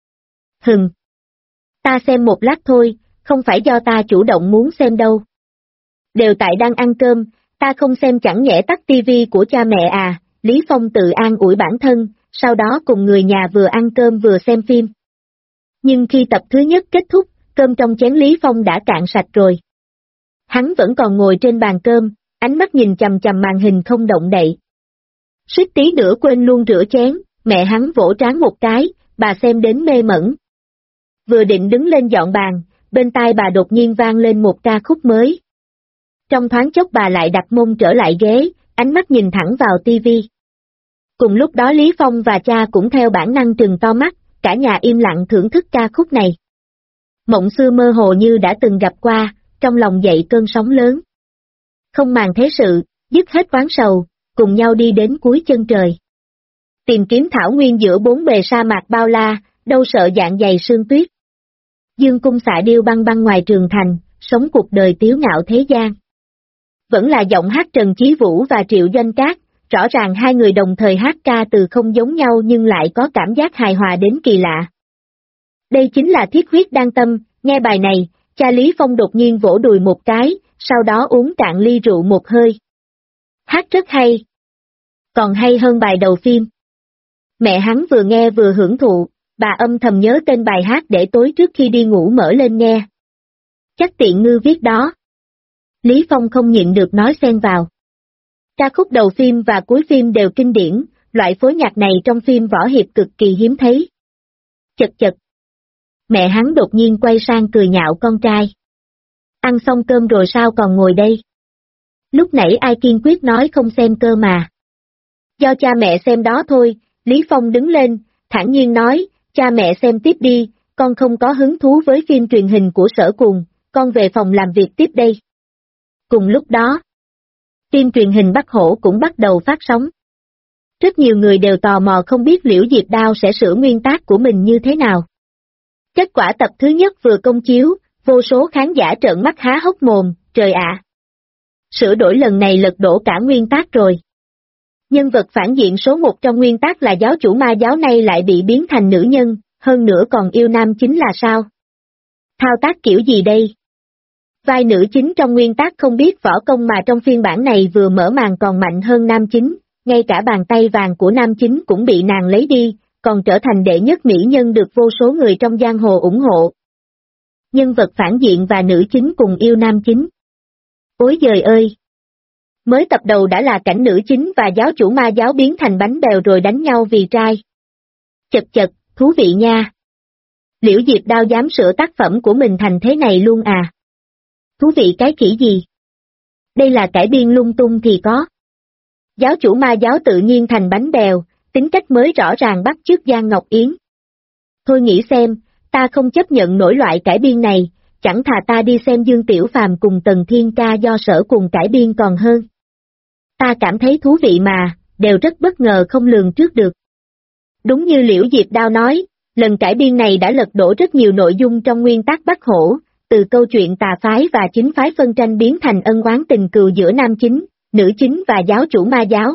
Ta xem một lát thôi, không phải do ta chủ động muốn xem đâu. Đều tại đang ăn cơm, ta không xem chẳng nhẽ tắt TV của cha mẹ à, Lý Phong tự an ủi bản thân, sau đó cùng người nhà vừa ăn cơm vừa xem phim. Nhưng khi tập thứ nhất kết thúc, cơm trong chén Lý Phong đã cạn sạch rồi. Hắn vẫn còn ngồi trên bàn cơm, ánh mắt nhìn chằm chằm màn hình không động đậy. Suýt tí nữa quên luôn rửa chén, mẹ hắn vỗ trán một cái, bà xem đến mê mẩn. Vừa định đứng lên dọn bàn, bên tai bà đột nhiên vang lên một ca khúc mới. Trong thoáng chốc bà lại đặt mông trở lại ghế, ánh mắt nhìn thẳng vào tivi. Cùng lúc đó Lý Phong và cha cũng theo bản năng trừng to mắt, cả nhà im lặng thưởng thức ca khúc này. Mộng xưa mơ hồ như đã từng gặp qua, trong lòng dậy cơn sóng lớn. Không màng thế sự, dứt hết oán sầu, cùng nhau đi đến cuối chân trời. Tìm kiếm thảo nguyên giữa bốn bề sa mạc bao la, đâu sợ dạng dày sương tuyết. Dương cung xạ điêu băng băng ngoài trường thành, sống cuộc đời tiếu ngạo thế gian. Vẫn là giọng hát Trần Chí Vũ và Triệu Doanh Cát, rõ ràng hai người đồng thời hát ca từ không giống nhau nhưng lại có cảm giác hài hòa đến kỳ lạ. Đây chính là thiết huyết đan tâm, nghe bài này, cha Lý Phong đột nhiên vỗ đùi một cái, sau đó uống cạn ly rượu một hơi. Hát rất hay. Còn hay hơn bài đầu phim. Mẹ hắn vừa nghe vừa hưởng thụ, bà âm thầm nhớ tên bài hát để tối trước khi đi ngủ mở lên nghe. Chắc tiện ngư viết đó. Lý Phong không nhịn được nói xen vào. Ca khúc đầu phim và cuối phim đều kinh điển, loại phối nhạc này trong phim võ hiệp cực kỳ hiếm thấy. Chật chật. Mẹ hắn đột nhiên quay sang cười nhạo con trai. Ăn xong cơm rồi sao còn ngồi đây? Lúc nãy ai kiên quyết nói không xem cơ mà. Do cha mẹ xem đó thôi, Lý Phong đứng lên, thản nhiên nói, cha mẹ xem tiếp đi, con không có hứng thú với phim truyền hình của Sở Cuồng, con về phòng làm việc tiếp đây. Cùng lúc đó, phim truyền hình Bắc Hổ cũng bắt đầu phát sóng. Rất nhiều người đều tò mò không biết Liễu Diệp Đao sẽ sửa nguyên tác của mình như thế nào. Kết quả tập thứ nhất vừa công chiếu, vô số khán giả trợn mắt há hốc mồm, trời ạ! Sửa đổi lần này lật đổ cả nguyên tác rồi. Nhân vật phản diện số 1 trong nguyên tác là giáo chủ ma giáo này lại bị biến thành nữ nhân, hơn nữa còn yêu nam chính là sao? Thao tác kiểu gì đây? Vai nữ chính trong nguyên tác không biết võ công mà trong phiên bản này vừa mở màn còn mạnh hơn nam chính, ngay cả bàn tay vàng của nam chính cũng bị nàng lấy đi, còn trở thành đệ nhất mỹ nhân được vô số người trong giang hồ ủng hộ. Nhân vật phản diện và nữ chính cùng yêu nam chính. Ôi giời ơi! Mới tập đầu đã là cảnh nữ chính và giáo chủ ma giáo biến thành bánh bèo rồi đánh nhau vì trai. Chật chật, thú vị nha. Liễu Diệp Đao dám sửa tác phẩm của mình thành thế này luôn à? Thú vị cái khỉ gì? Đây là cải biên lung tung thì có. Giáo chủ ma giáo tự nhiên thành bánh bèo, tính cách mới rõ ràng bắt chước Giang Ngọc Yến. Thôi nghĩ xem, ta không chấp nhận nổi loại cải biên này, chẳng thà ta đi xem Dương Tiểu Phàm cùng Tần Thiên Ca do Sở Cuồng cải biên còn hơn. Ta cảm thấy thú vị mà, đều rất bất ngờ không lường trước được. Đúng như Liễu Diệp Đao nói, lần cải biên này đã lật đổ rất nhiều nội dung trong nguyên tác Bắc Hổ, từ câu chuyện tà phái và chính phái phân tranh biến thành ân oán tình cừu giữa nam chính, nữ chính và giáo chủ ma giáo.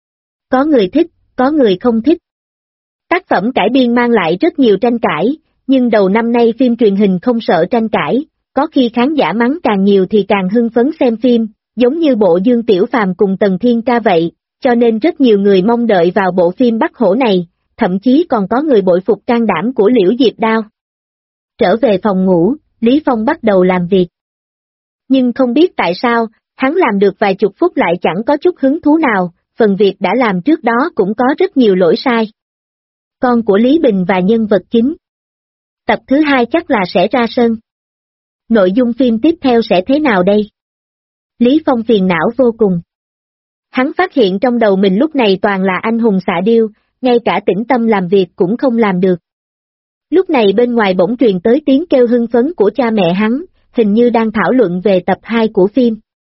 Có người thích, có người không thích. Tác phẩm cải biên mang lại rất nhiều tranh cãi, nhưng đầu năm nay phim truyền hình không sợ tranh cãi, có khi khán giả mắng càng nhiều thì càng hưng phấn xem phim, giống như bộ Dương Tiểu Phàm cùng Tần Thiên Ca vậy, cho nên rất nhiều người mong đợi vào bộ phim Bắc Hổ này, thậm chí còn có người bội phục can đảm của Liễu Diệp Đao. Trở về phòng ngủ, Lý Phong bắt đầu làm việc. Nhưng không biết tại sao, hắn làm được vài chục phút lại chẳng có chút hứng thú nào, phần việc đã làm trước đó cũng có rất nhiều lỗi sai. Con của Lý Bình và nhân vật chính. Tập thứ 2 chắc là sẽ ra sân. Nội dung phim tiếp theo sẽ thế nào đây? Lý Phong phiền não vô cùng. Hắn phát hiện trong đầu mình lúc này toàn là anh hùng xạ điêu, ngay cả tĩnh tâm làm việc cũng không làm được. Lúc này bên ngoài bỗng truyền tới tiếng kêu hưng phấn của cha mẹ hắn, hình như đang thảo luận về tập 2 của phim.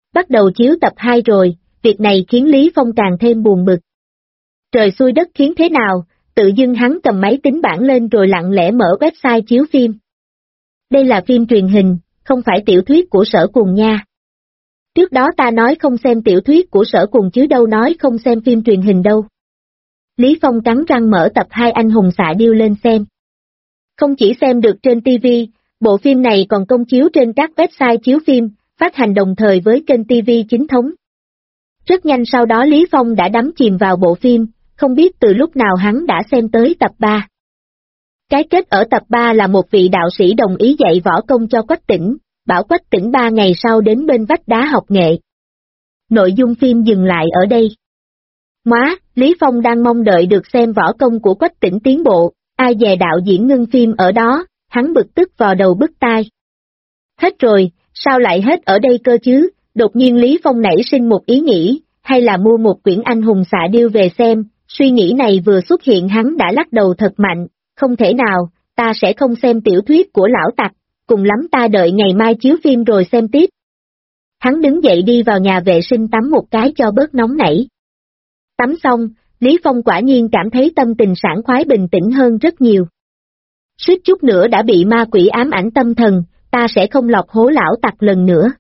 bắt đầu chiếu tập 2 rồi, việc này khiến Lý Phong càng thêm buồn bực. Trời xui đất khiến thế nào, tự dưng hắn cầm máy tính bảng lên rồi lặng lẽ mở website chiếu phim. Đây là phim truyền hình, không phải tiểu thuyết của Sở Cuồng nha. Trước đó ta nói không xem tiểu thuyết của Sở Cuồng chứ đâu nói không xem phim truyền hình đâu. Lý Phong cắn răng mở tập 2 Anh Hùng Xạ Điêu lên xem. Không chỉ xem được trên TV, bộ phim này còn công chiếu trên các website chiếu phim, phát hành đồng thời với kênh TV chính thống. Rất nhanh sau đó Lý Phong đã đắm chìm vào bộ phim, không biết từ lúc nào hắn đã xem tới tập 3. Cái kết ở tập 3 là một vị đạo sĩ đồng ý dạy võ công cho Quách Tĩnh, bảo Quách Tĩnh 3 ngày sau đến bên vách đá học nghệ. Nội dung phim dừng lại ở đây. Móa, Lý Phong đang mong đợi được xem võ công của Quách Tĩnh tiến bộ, ai dè đạo diễn ngưng phim ở đó, hắn bực tức vào đầu bứt tai. Hết rồi, sao lại hết ở đây cơ chứ? Đột nhiên Lý Phong nảy sinh một ý nghĩ, hay là mua một quyển Anh Hùng Xạ Điêu về xem, suy nghĩ này vừa xuất hiện hắn đã lắc đầu thật mạnh, không thể nào, ta sẽ không xem tiểu thuyết của lão tặc, cùng lắm ta đợi ngày mai chiếu phim rồi xem tiếp. Hắn đứng dậy đi vào nhà vệ sinh tắm một cái cho bớt nóng nảy. Tắm xong, Lý Phong quả nhiên cảm thấy tâm tình sảng khoái bình tĩnh hơn rất nhiều. Suýt chút nữa đã bị ma quỷ ám ảnh tâm thần, ta sẽ không lọt hố lão tặc lần nữa.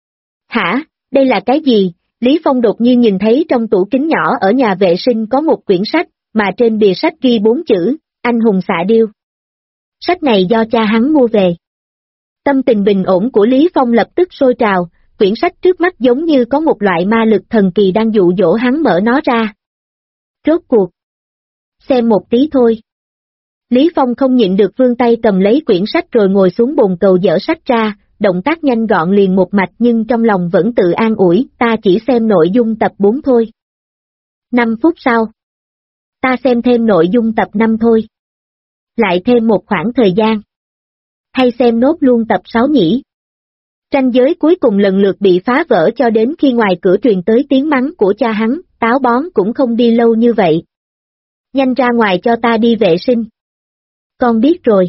Hả, đây là cái gì? Lý Phong đột nhiên nhìn thấy trong tủ kính nhỏ ở nhà vệ sinh có một quyển sách, mà trên bìa sách ghi 4 chữ, Anh Hùng Xạ Điêu. Sách này do cha hắn mua về. Tâm tình bình ổn của Lý Phong lập tức sôi trào, quyển sách trước mắt giống như có một loại ma lực thần kỳ đang dụ dỗ hắn mở nó ra. Rốt cuộc. Xem một tí thôi. Lý Phong không nhịn được vươn tay cầm lấy quyển sách rồi ngồi xuống bồn cầu dở sách ra, động tác nhanh gọn liền một mạch nhưng trong lòng vẫn tự an ủi, ta chỉ xem nội dung tập 4 thôi. 5 phút sau. Ta xem thêm nội dung tập 5 thôi. Lại thêm một khoảng thời gian. Hay xem nốt luôn tập 6 nhỉ? Ranh giới cuối cùng lần lượt bị phá vỡ cho đến khi ngoài cửa truyền tới tiếng mắng của cha hắn, táo bón cũng không đi lâu như vậy. Nhanh ra ngoài cho ta đi vệ sinh. Con biết rồi.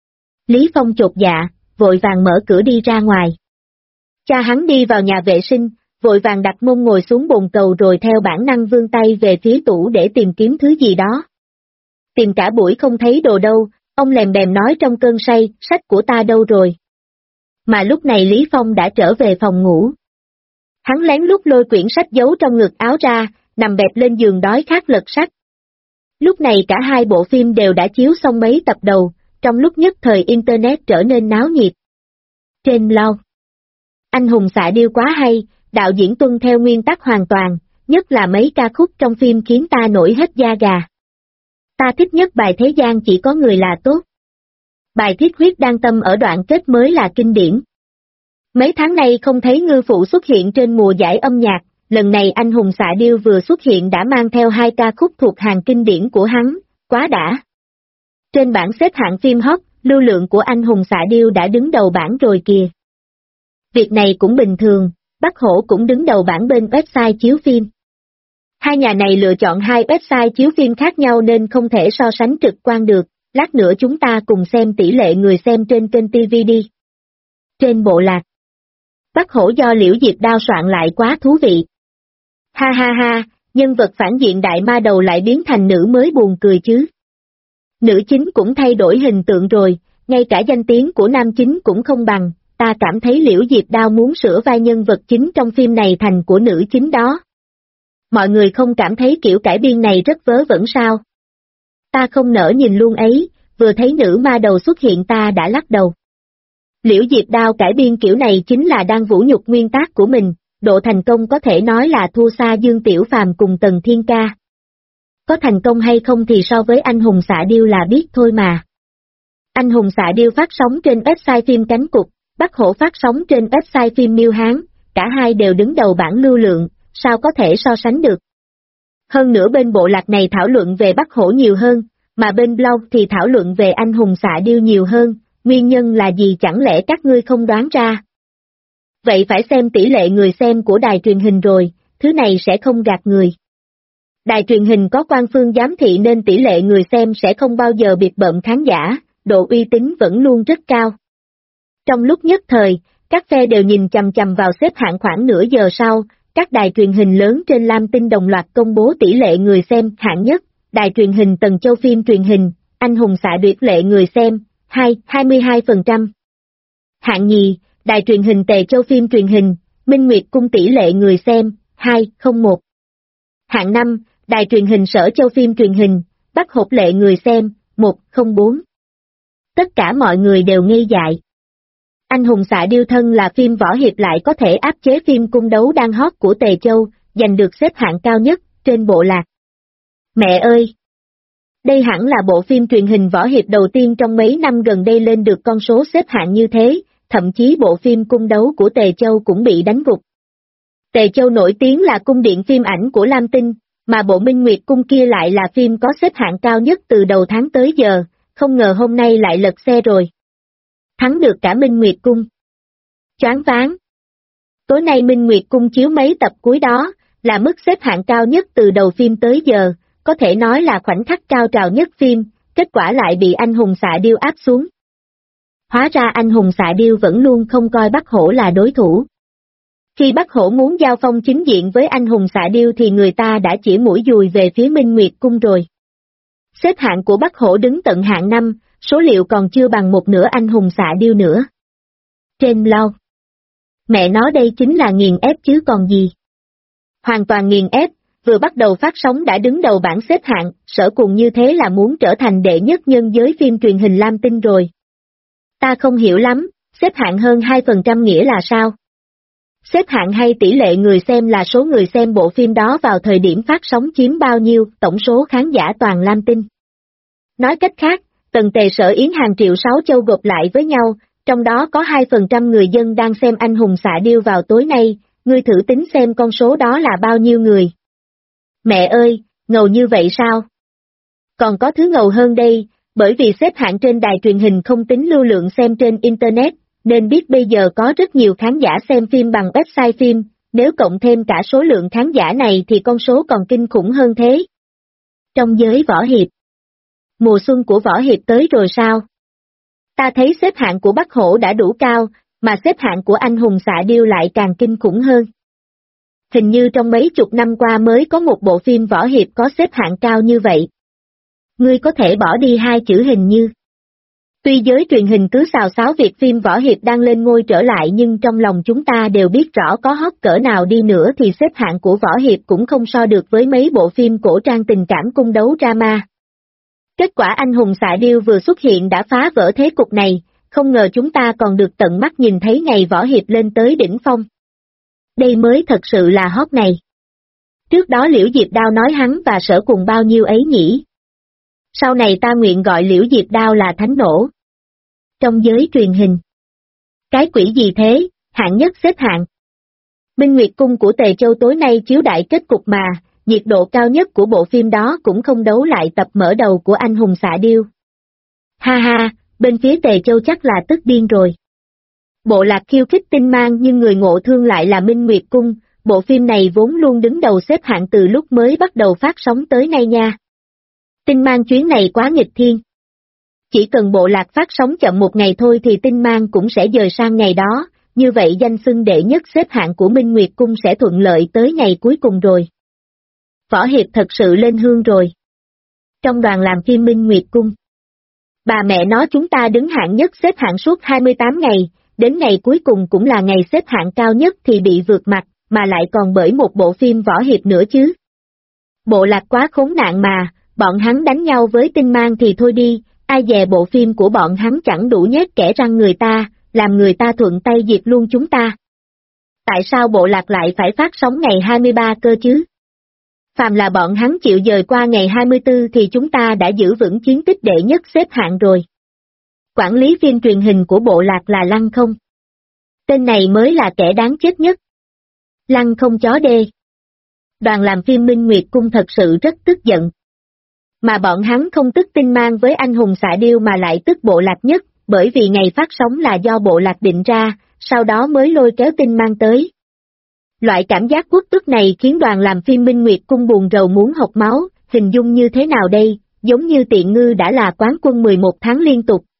Lý Phong chột dạ, vội vàng mở cửa đi ra ngoài. Cha hắn đi vào nhà vệ sinh, vội vàng đặt mông ngồi xuống bồn cầu rồi theo bản năng vươn tay về phía tủ để tìm kiếm thứ gì đó. Tìm cả buổi không thấy đồ đâu, ông lèm bèm nói trong cơn say, sách của ta đâu rồi? Mà lúc này Lý Phong đã trở về phòng ngủ. Hắn lén lút lôi quyển sách giấu trong ngực áo ra, nằm bẹp lên giường đói khát lật sách. Lúc này cả hai bộ phim đều đã chiếu xong mấy tập đầu, trong lúc nhất thời Internet trở nên náo nhiệt. Trên blog, Anh Hùng Xạ Điêu quá hay, đạo diễn tuân theo nguyên tắc hoàn toàn, nhất là mấy ca khúc trong phim khiến ta nổi hết da gà. Ta thích nhất bài Thế gian chỉ có người là tốt. Bài Thiết huyết đan tâm ở đoạn kết mới là kinh điển. Mấy tháng nay không thấy Ngư Phụ xuất hiện trên mùa giải âm nhạc, lần này Anh Hùng Xạ Điêu vừa xuất hiện đã mang theo 2 ca khúc thuộc hàng kinh điển của hắn, quá đã. Trên bảng xếp hạng phim hot, lưu lượng của Anh Hùng Xạ Điêu đã đứng đầu bảng rồi kìa. Việc này cũng bình thường, Bắc Hổ cũng đứng đầu bảng bên website chiếu phim. Hai nhà này lựa chọn 2 website chiếu phim khác nhau nên không thể so sánh trực quan được, lát nữa chúng ta cùng xem tỷ lệ người xem trên kênh TV đi. Trên bộ lạc, Bắc Hổ do Liễu Diệp Đao soạn lại quá thú vị. Ha ha ha, nhân vật phản diện đại ma đầu lại biến thành nữ mới buồn cười chứ. Nữ chính cũng thay đổi hình tượng rồi, ngay cả danh tiếng của nam chính cũng không bằng, ta cảm thấy Liễu Diệp Đao muốn sửa vai nhân vật chính trong phim này thành của nữ chính đó. Mọi người không cảm thấy kiểu cải biên này rất vớ vẩn sao? Ta không nỡ nhìn luôn ấy, vừa thấy nữ ma đầu xuất hiện ta đã lắc đầu. Liễu Diệp Đao cải biên kiểu này chính là đang vũ nhục nguyên tác của mình, độ thành công có thể nói là thua xa Dương Tiểu Phàm cùng Tần Thiên Ca. Có thành công hay không thì so với Anh Hùng Xạ Điêu là biết thôi mà. Anh Hùng Xạ Điêu phát sóng trên website phim Cánh Cụt, Bắc Hổ phát sóng trên website phim Miêu Hán, cả hai đều đứng đầu bảng lưu lượng, sao có thể so sánh được. Hơn nữa bên bộ lạc này thảo luận về Bắc Hổ nhiều hơn, mà bên blog thì thảo luận về Anh Hùng Xạ Điêu nhiều hơn, nguyên nhân là gì chẳng lẽ các ngươi không đoán ra? Vậy phải xem tỷ lệ người xem của đài truyền hình rồi, thứ này sẽ không gạt người. Đài truyền hình có quan phương giám thị nên tỷ lệ người xem sẽ không bao giờ bịp bợm khán giả, độ uy tín vẫn luôn rất cao. Trong lúc nhất thời, Các phe đều nhìn chằm chằm vào xếp hạng khoảng nửa giờ sau, các đài truyền hình lớn trên Lam Tinh đồng loạt công bố tỷ lệ người xem. Hạng nhất, đài truyền hình Tần Châu phim truyền hình, Anh hùng xạ điêu lệ người xem, 22%. Hạng nhì, đài truyền hình Tề Châu phim truyền hình, Minh Nguyệt cung tỷ lệ người xem, 201. Hạng năm, đài truyền hình Sở Châu phim truyền hình, Bắc Hộp lệ người xem, 104. Tất cả mọi người đều ngây dại. Anh hùng xạ điêu thân là phim võ hiệp lại có thể áp chế phim cung đấu đang hot của Tề Châu, giành được xếp hạng cao nhất trên bộ lạc. Mẹ ơi! Đây hẳn là bộ phim truyền hình võ hiệp đầu tiên trong mấy năm gần đây lên được con số xếp hạng như thế, thậm chí bộ phim cung đấu của Tề Châu cũng bị đánh gục. Tề Châu nổi tiếng là cung điện phim ảnh của Lam Tinh, mà bộ Minh Nguyệt cung kia lại là phim có xếp hạng cao nhất từ đầu tháng tới giờ, không ngờ hôm nay lại lật xe rồi. Thắng được cả Minh Nguyệt cung. Choáng váng. Tối nay Minh Nguyệt cung chiếu mấy tập cuối đó, là mức xếp hạng cao nhất từ đầu phim tới giờ, có thể nói là khoảnh khắc cao trào nhất phim, kết quả lại bị anh hùng xạ điêu áp xuống. Hóa ra anh hùng xạ điêu vẫn luôn không coi Bắc Hổ là đối thủ. Khi Bắc Hổ muốn giao phong chính diện với anh hùng xạ điêu thì người ta đã chỉ mũi dùi về phía Minh Nguyệt cung rồi. Xếp hạng của Bắc Hổ đứng tận hạng 5, số liệu còn chưa bằng một nửa anh hùng xạ điêu nữa. Trên blog. Mẹ nói đây chính là nghiền ép chứ còn gì. Hoàn toàn nghiền ép, vừa bắt đầu phát sóng đã đứng đầu bảng xếp hạng, Sở cùng như thế là muốn trở thành đệ nhất nhân giới phim truyền hình Lam Tinh rồi. Ta không hiểu lắm, xếp hạng hơn 2% nghĩa là sao? Xếp hạng hay tỷ lệ người xem là số người xem bộ phim đó vào thời điểm phát sóng chiếm bao nhiêu tổng số khán giả toàn Lam Tinh. Nói cách khác, Tần Tề Sở Yến hàng triệu 6 châu gộp lại với nhau, trong đó có 2% người dân đang xem anh hùng xạ điêu vào tối nay, ngươi thử tính xem con số đó là bao nhiêu người. Mẹ ơi, ngầu như vậy sao? Còn có thứ ngầu hơn đây, bởi vì xếp hạng trên đài truyền hình không tính lưu lượng xem trên Internet, nên biết bây giờ có rất nhiều khán giả xem phim bằng website phim, nếu cộng thêm cả số lượng khán giả này thì con số còn kinh khủng hơn thế. Trong giới võ hiệp, mùa xuân của võ hiệp tới rồi sao? Ta thấy xếp hạng của Bắc Hổ đã đủ cao, mà xếp hạng của anh hùng xạ điêu lại càng kinh khủng hơn. Hình như trong mấy chục năm qua mới có một bộ phim võ hiệp có xếp hạng cao như vậy. Ngươi có thể bỏ đi hai chữ hình như. Tuy giới truyền hình cứ xào xáo việc phim võ hiệp đang lên ngôi trở lại nhưng trong lòng chúng ta đều biết rõ có hot cỡ nào đi nữa thì xếp hạng của võ hiệp cũng không so được với mấy bộ phim cổ trang tình cảm cung đấu drama. Kết quả anh hùng xạ điêu vừa xuất hiện đã phá vỡ thế cục này, không ngờ chúng ta còn được tận mắt nhìn thấy ngày võ hiệp lên tới đỉnh phong. Đây mới thật sự là hot này. Trước đó Liễu Diệp Đao nói hắn và Sở cùng bao nhiêu ấy nhỉ? Sau này ta nguyện gọi Liễu Diệp Đao là thánh nổ. Trong giới truyền hình. Cái quỷ gì thế, hạng nhất xếp hạng. Minh Nguyệt cung của Tề Châu tối nay chiếu đại kết cục mà, nhiệt độ cao nhất của bộ phim đó cũng không đấu lại tập mở đầu của anh hùng xạ điêu. Ha ha, bên phía Tề Châu chắc là tức điên rồi. Bộ lạc khiêu khích Tinh Mang nhưng người ngộ thương lại là Minh Nguyệt cung, bộ phim này vốn luôn đứng đầu xếp hạng từ lúc mới bắt đầu phát sóng tới nay nha. Tinh Mang chuyến này quá nghịch thiên. Chỉ cần bộ lạc phát sóng chậm một ngày thôi thì Tinh Mang cũng sẽ dời sang ngày đó, như vậy danh xưng đệ nhất xếp hạng của Minh Nguyệt cung sẽ thuận lợi tới ngày cuối cùng rồi. Võ hiệp thật sự lên hương rồi. Trong đoàn làm phim Minh Nguyệt cung, bà mẹ nó chúng ta đứng hạng nhất xếp hạng suốt 28 ngày, đến ngày cuối cùng cũng là ngày xếp hạng cao nhất thì bị vượt mặt, mà lại còn bởi một bộ phim võ hiệp nữa chứ. Bộ lạc quá khốn nạn mà, bọn hắn đánh nhau với Tinh Mang thì thôi đi, ai dè bộ phim của bọn hắn chẳng đủ nhét kẽ răng người ta, làm người ta thuận tay diệt luôn chúng ta. Tại sao bộ lạc lại phải phát sóng ngày 23 cơ chứ? Phàm là bọn hắn chịu dời qua ngày 24 thì chúng ta đã giữ vững chiến tích đệ nhất xếp hạng rồi. Quản lý phim truyền hình của bộ lạc là Lăng Không. Tên này mới là kẻ đáng chết nhất. Lăng Không chó đê. Đoàn làm phim Minh Nguyệt cung thật sự rất tức giận. Mà bọn hắn không tức Tinh Mang với anh hùng xạ điêu mà lại tức bộ lạc nhất, bởi vì ngày phát sóng là do bộ lạc định ra, sau đó mới lôi kéo Tinh Mang tới. Loại cảm giác quốc tức này khiến đoàn làm phim Minh Nguyệt cung buồn rầu muốn hộc máu, hình dung như thế nào đây, giống như Tiện Ngư đã là quán quân 11 tháng liên tục,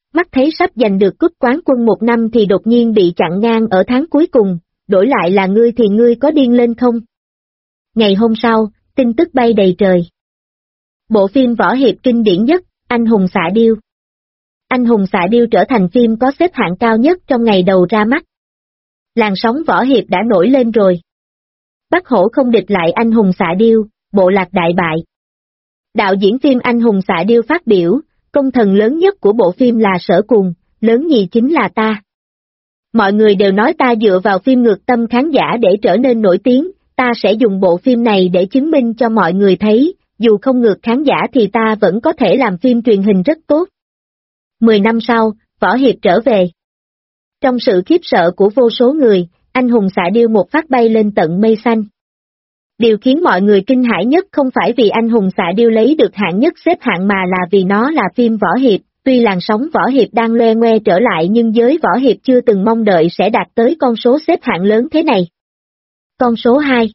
Mắt thấy sắp giành được cúp quán quân 1 năm thì đột nhiên bị chặn ngang ở tháng cuối cùng, đổi lại là ngươi thì ngươi có điên lên không? Ngày hôm sau, tin tức bay đầy trời. Bộ phim võ hiệp kinh điển nhất, Anh hùng xạ điêu. Anh hùng xạ điêu trở thành phim có xếp hạng cao nhất trong ngày đầu ra mắt. Làn sóng võ hiệp đã nổi lên rồi. Bắc Hổ không địch lại anh hùng xạ điêu, bộ lạc đại bại. Đạo diễn phim Anh hùng xạ điêu phát biểu, công thần lớn nhất của bộ phim là Sở Cùng, lớn nhì chính là ta. Mọi người đều nói ta dựa vào phim ngược tâm khán giả để trở nên nổi tiếng, ta sẽ dùng bộ phim này để chứng minh cho mọi người thấy, dù không ngược khán giả thì ta vẫn có thể làm phim truyền hình rất tốt. 10 năm sau, võ hiệp trở về. Trong sự khiếp sợ của vô số người, anh hùng xạ điêu một phát bay lên tận mây xanh. Điều khiến mọi người kinh hãi nhất không phải vì anh hùng xạ điêu lấy được hạng nhất xếp hạng mà là vì nó là phim võ hiệp, tuy làn sóng võ hiệp đang loe ngoe trở lại nhưng giới võ hiệp chưa từng mong đợi sẽ đạt tới con số xếp hạng lớn thế này. Con số 2.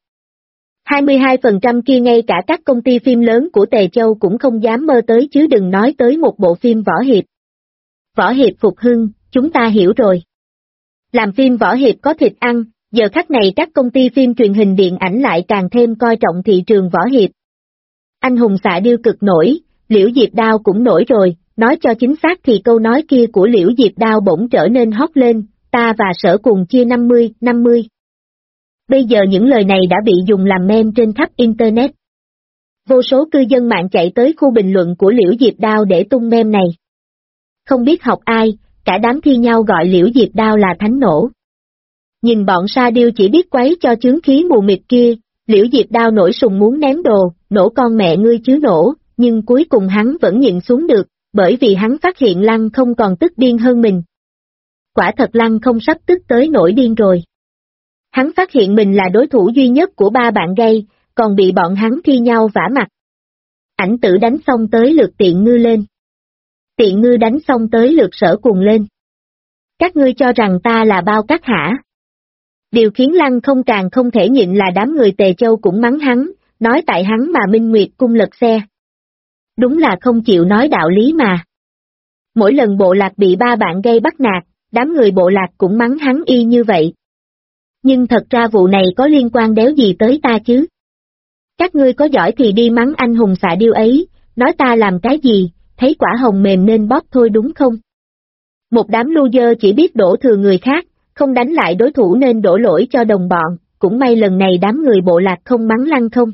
22% kia ngay cả các công ty phim lớn của Tề Châu cũng không dám mơ tới chứ đừng nói tới một bộ phim võ hiệp. Võ hiệp phục hưng, chúng ta hiểu rồi. Làm phim võ hiệp có thịt ăn, giờ khắc này các công ty phim truyền hình điện ảnh lại càng thêm coi trọng thị trường võ hiệp. Anh hùng xạ điêu cực nổi, Liễu Diệp Đao cũng nổi rồi, nói cho chính xác thì câu nói kia của Liễu Diệp Đao bỗng trở nên hot lên, ta và Sở Cùng chia 50-50. Bây giờ những lời này đã bị dùng làm meme trên khắp Internet. Vô số cư dân mạng chạy tới khu bình luận của Liễu Diệp Đao để tung meme này. Không biết học ai, cả đám thi nhau gọi Liễu Diệp Đao là thánh nổ. Nhìn bọn sa điêu chỉ biết quấy cho chướng khí mù mịt kia, Liễu Diệp Đao nổi sùng muốn ném đồ, nổ con mẹ ngươi chứ nổ, nhưng cuối cùng hắn vẫn nhịn xuống được, bởi vì hắn phát hiện Lăng Không còn tức điên hơn mình. Quả thật Lăng Không sắp tức tới nổi điên rồi. Hắn phát hiện mình là đối thủ duy nhất của ba bạn gay, còn bị bọn hắn thi nhau vả mặt. Ảnh Tử đánh xong tới lượt Tiện Ngư lên. Tiện Ngư đánh xong tới lượt Sở Cùng lên. Các ngươi cho rằng ta là bao cát hả? Điều khiến Lăng Không càng không thể nhịn là đám người Tề Châu cũng mắng hắn, nói tại hắn mà Minh Nguyệt cung lật xe. Đúng là không chịu nói đạo lý mà. Mỗi lần bộ lạc bị ba bạn gây bắt nạt, đám người bộ lạc cũng mắng hắn y như vậy. Nhưng thật ra vụ này có liên quan đéo gì tới ta chứ? Các ngươi có giỏi thì đi mắng anh hùng xạ điêu ấy, nói ta làm cái gì, thấy quả hồng mềm nên bóp thôi đúng không? Một đám loser chỉ biết đổ thừa người khác, không đánh lại đối thủ nên đổ lỗi cho đồng bọn, cũng may lần này đám người bộ lạc không mắng Lăng Không.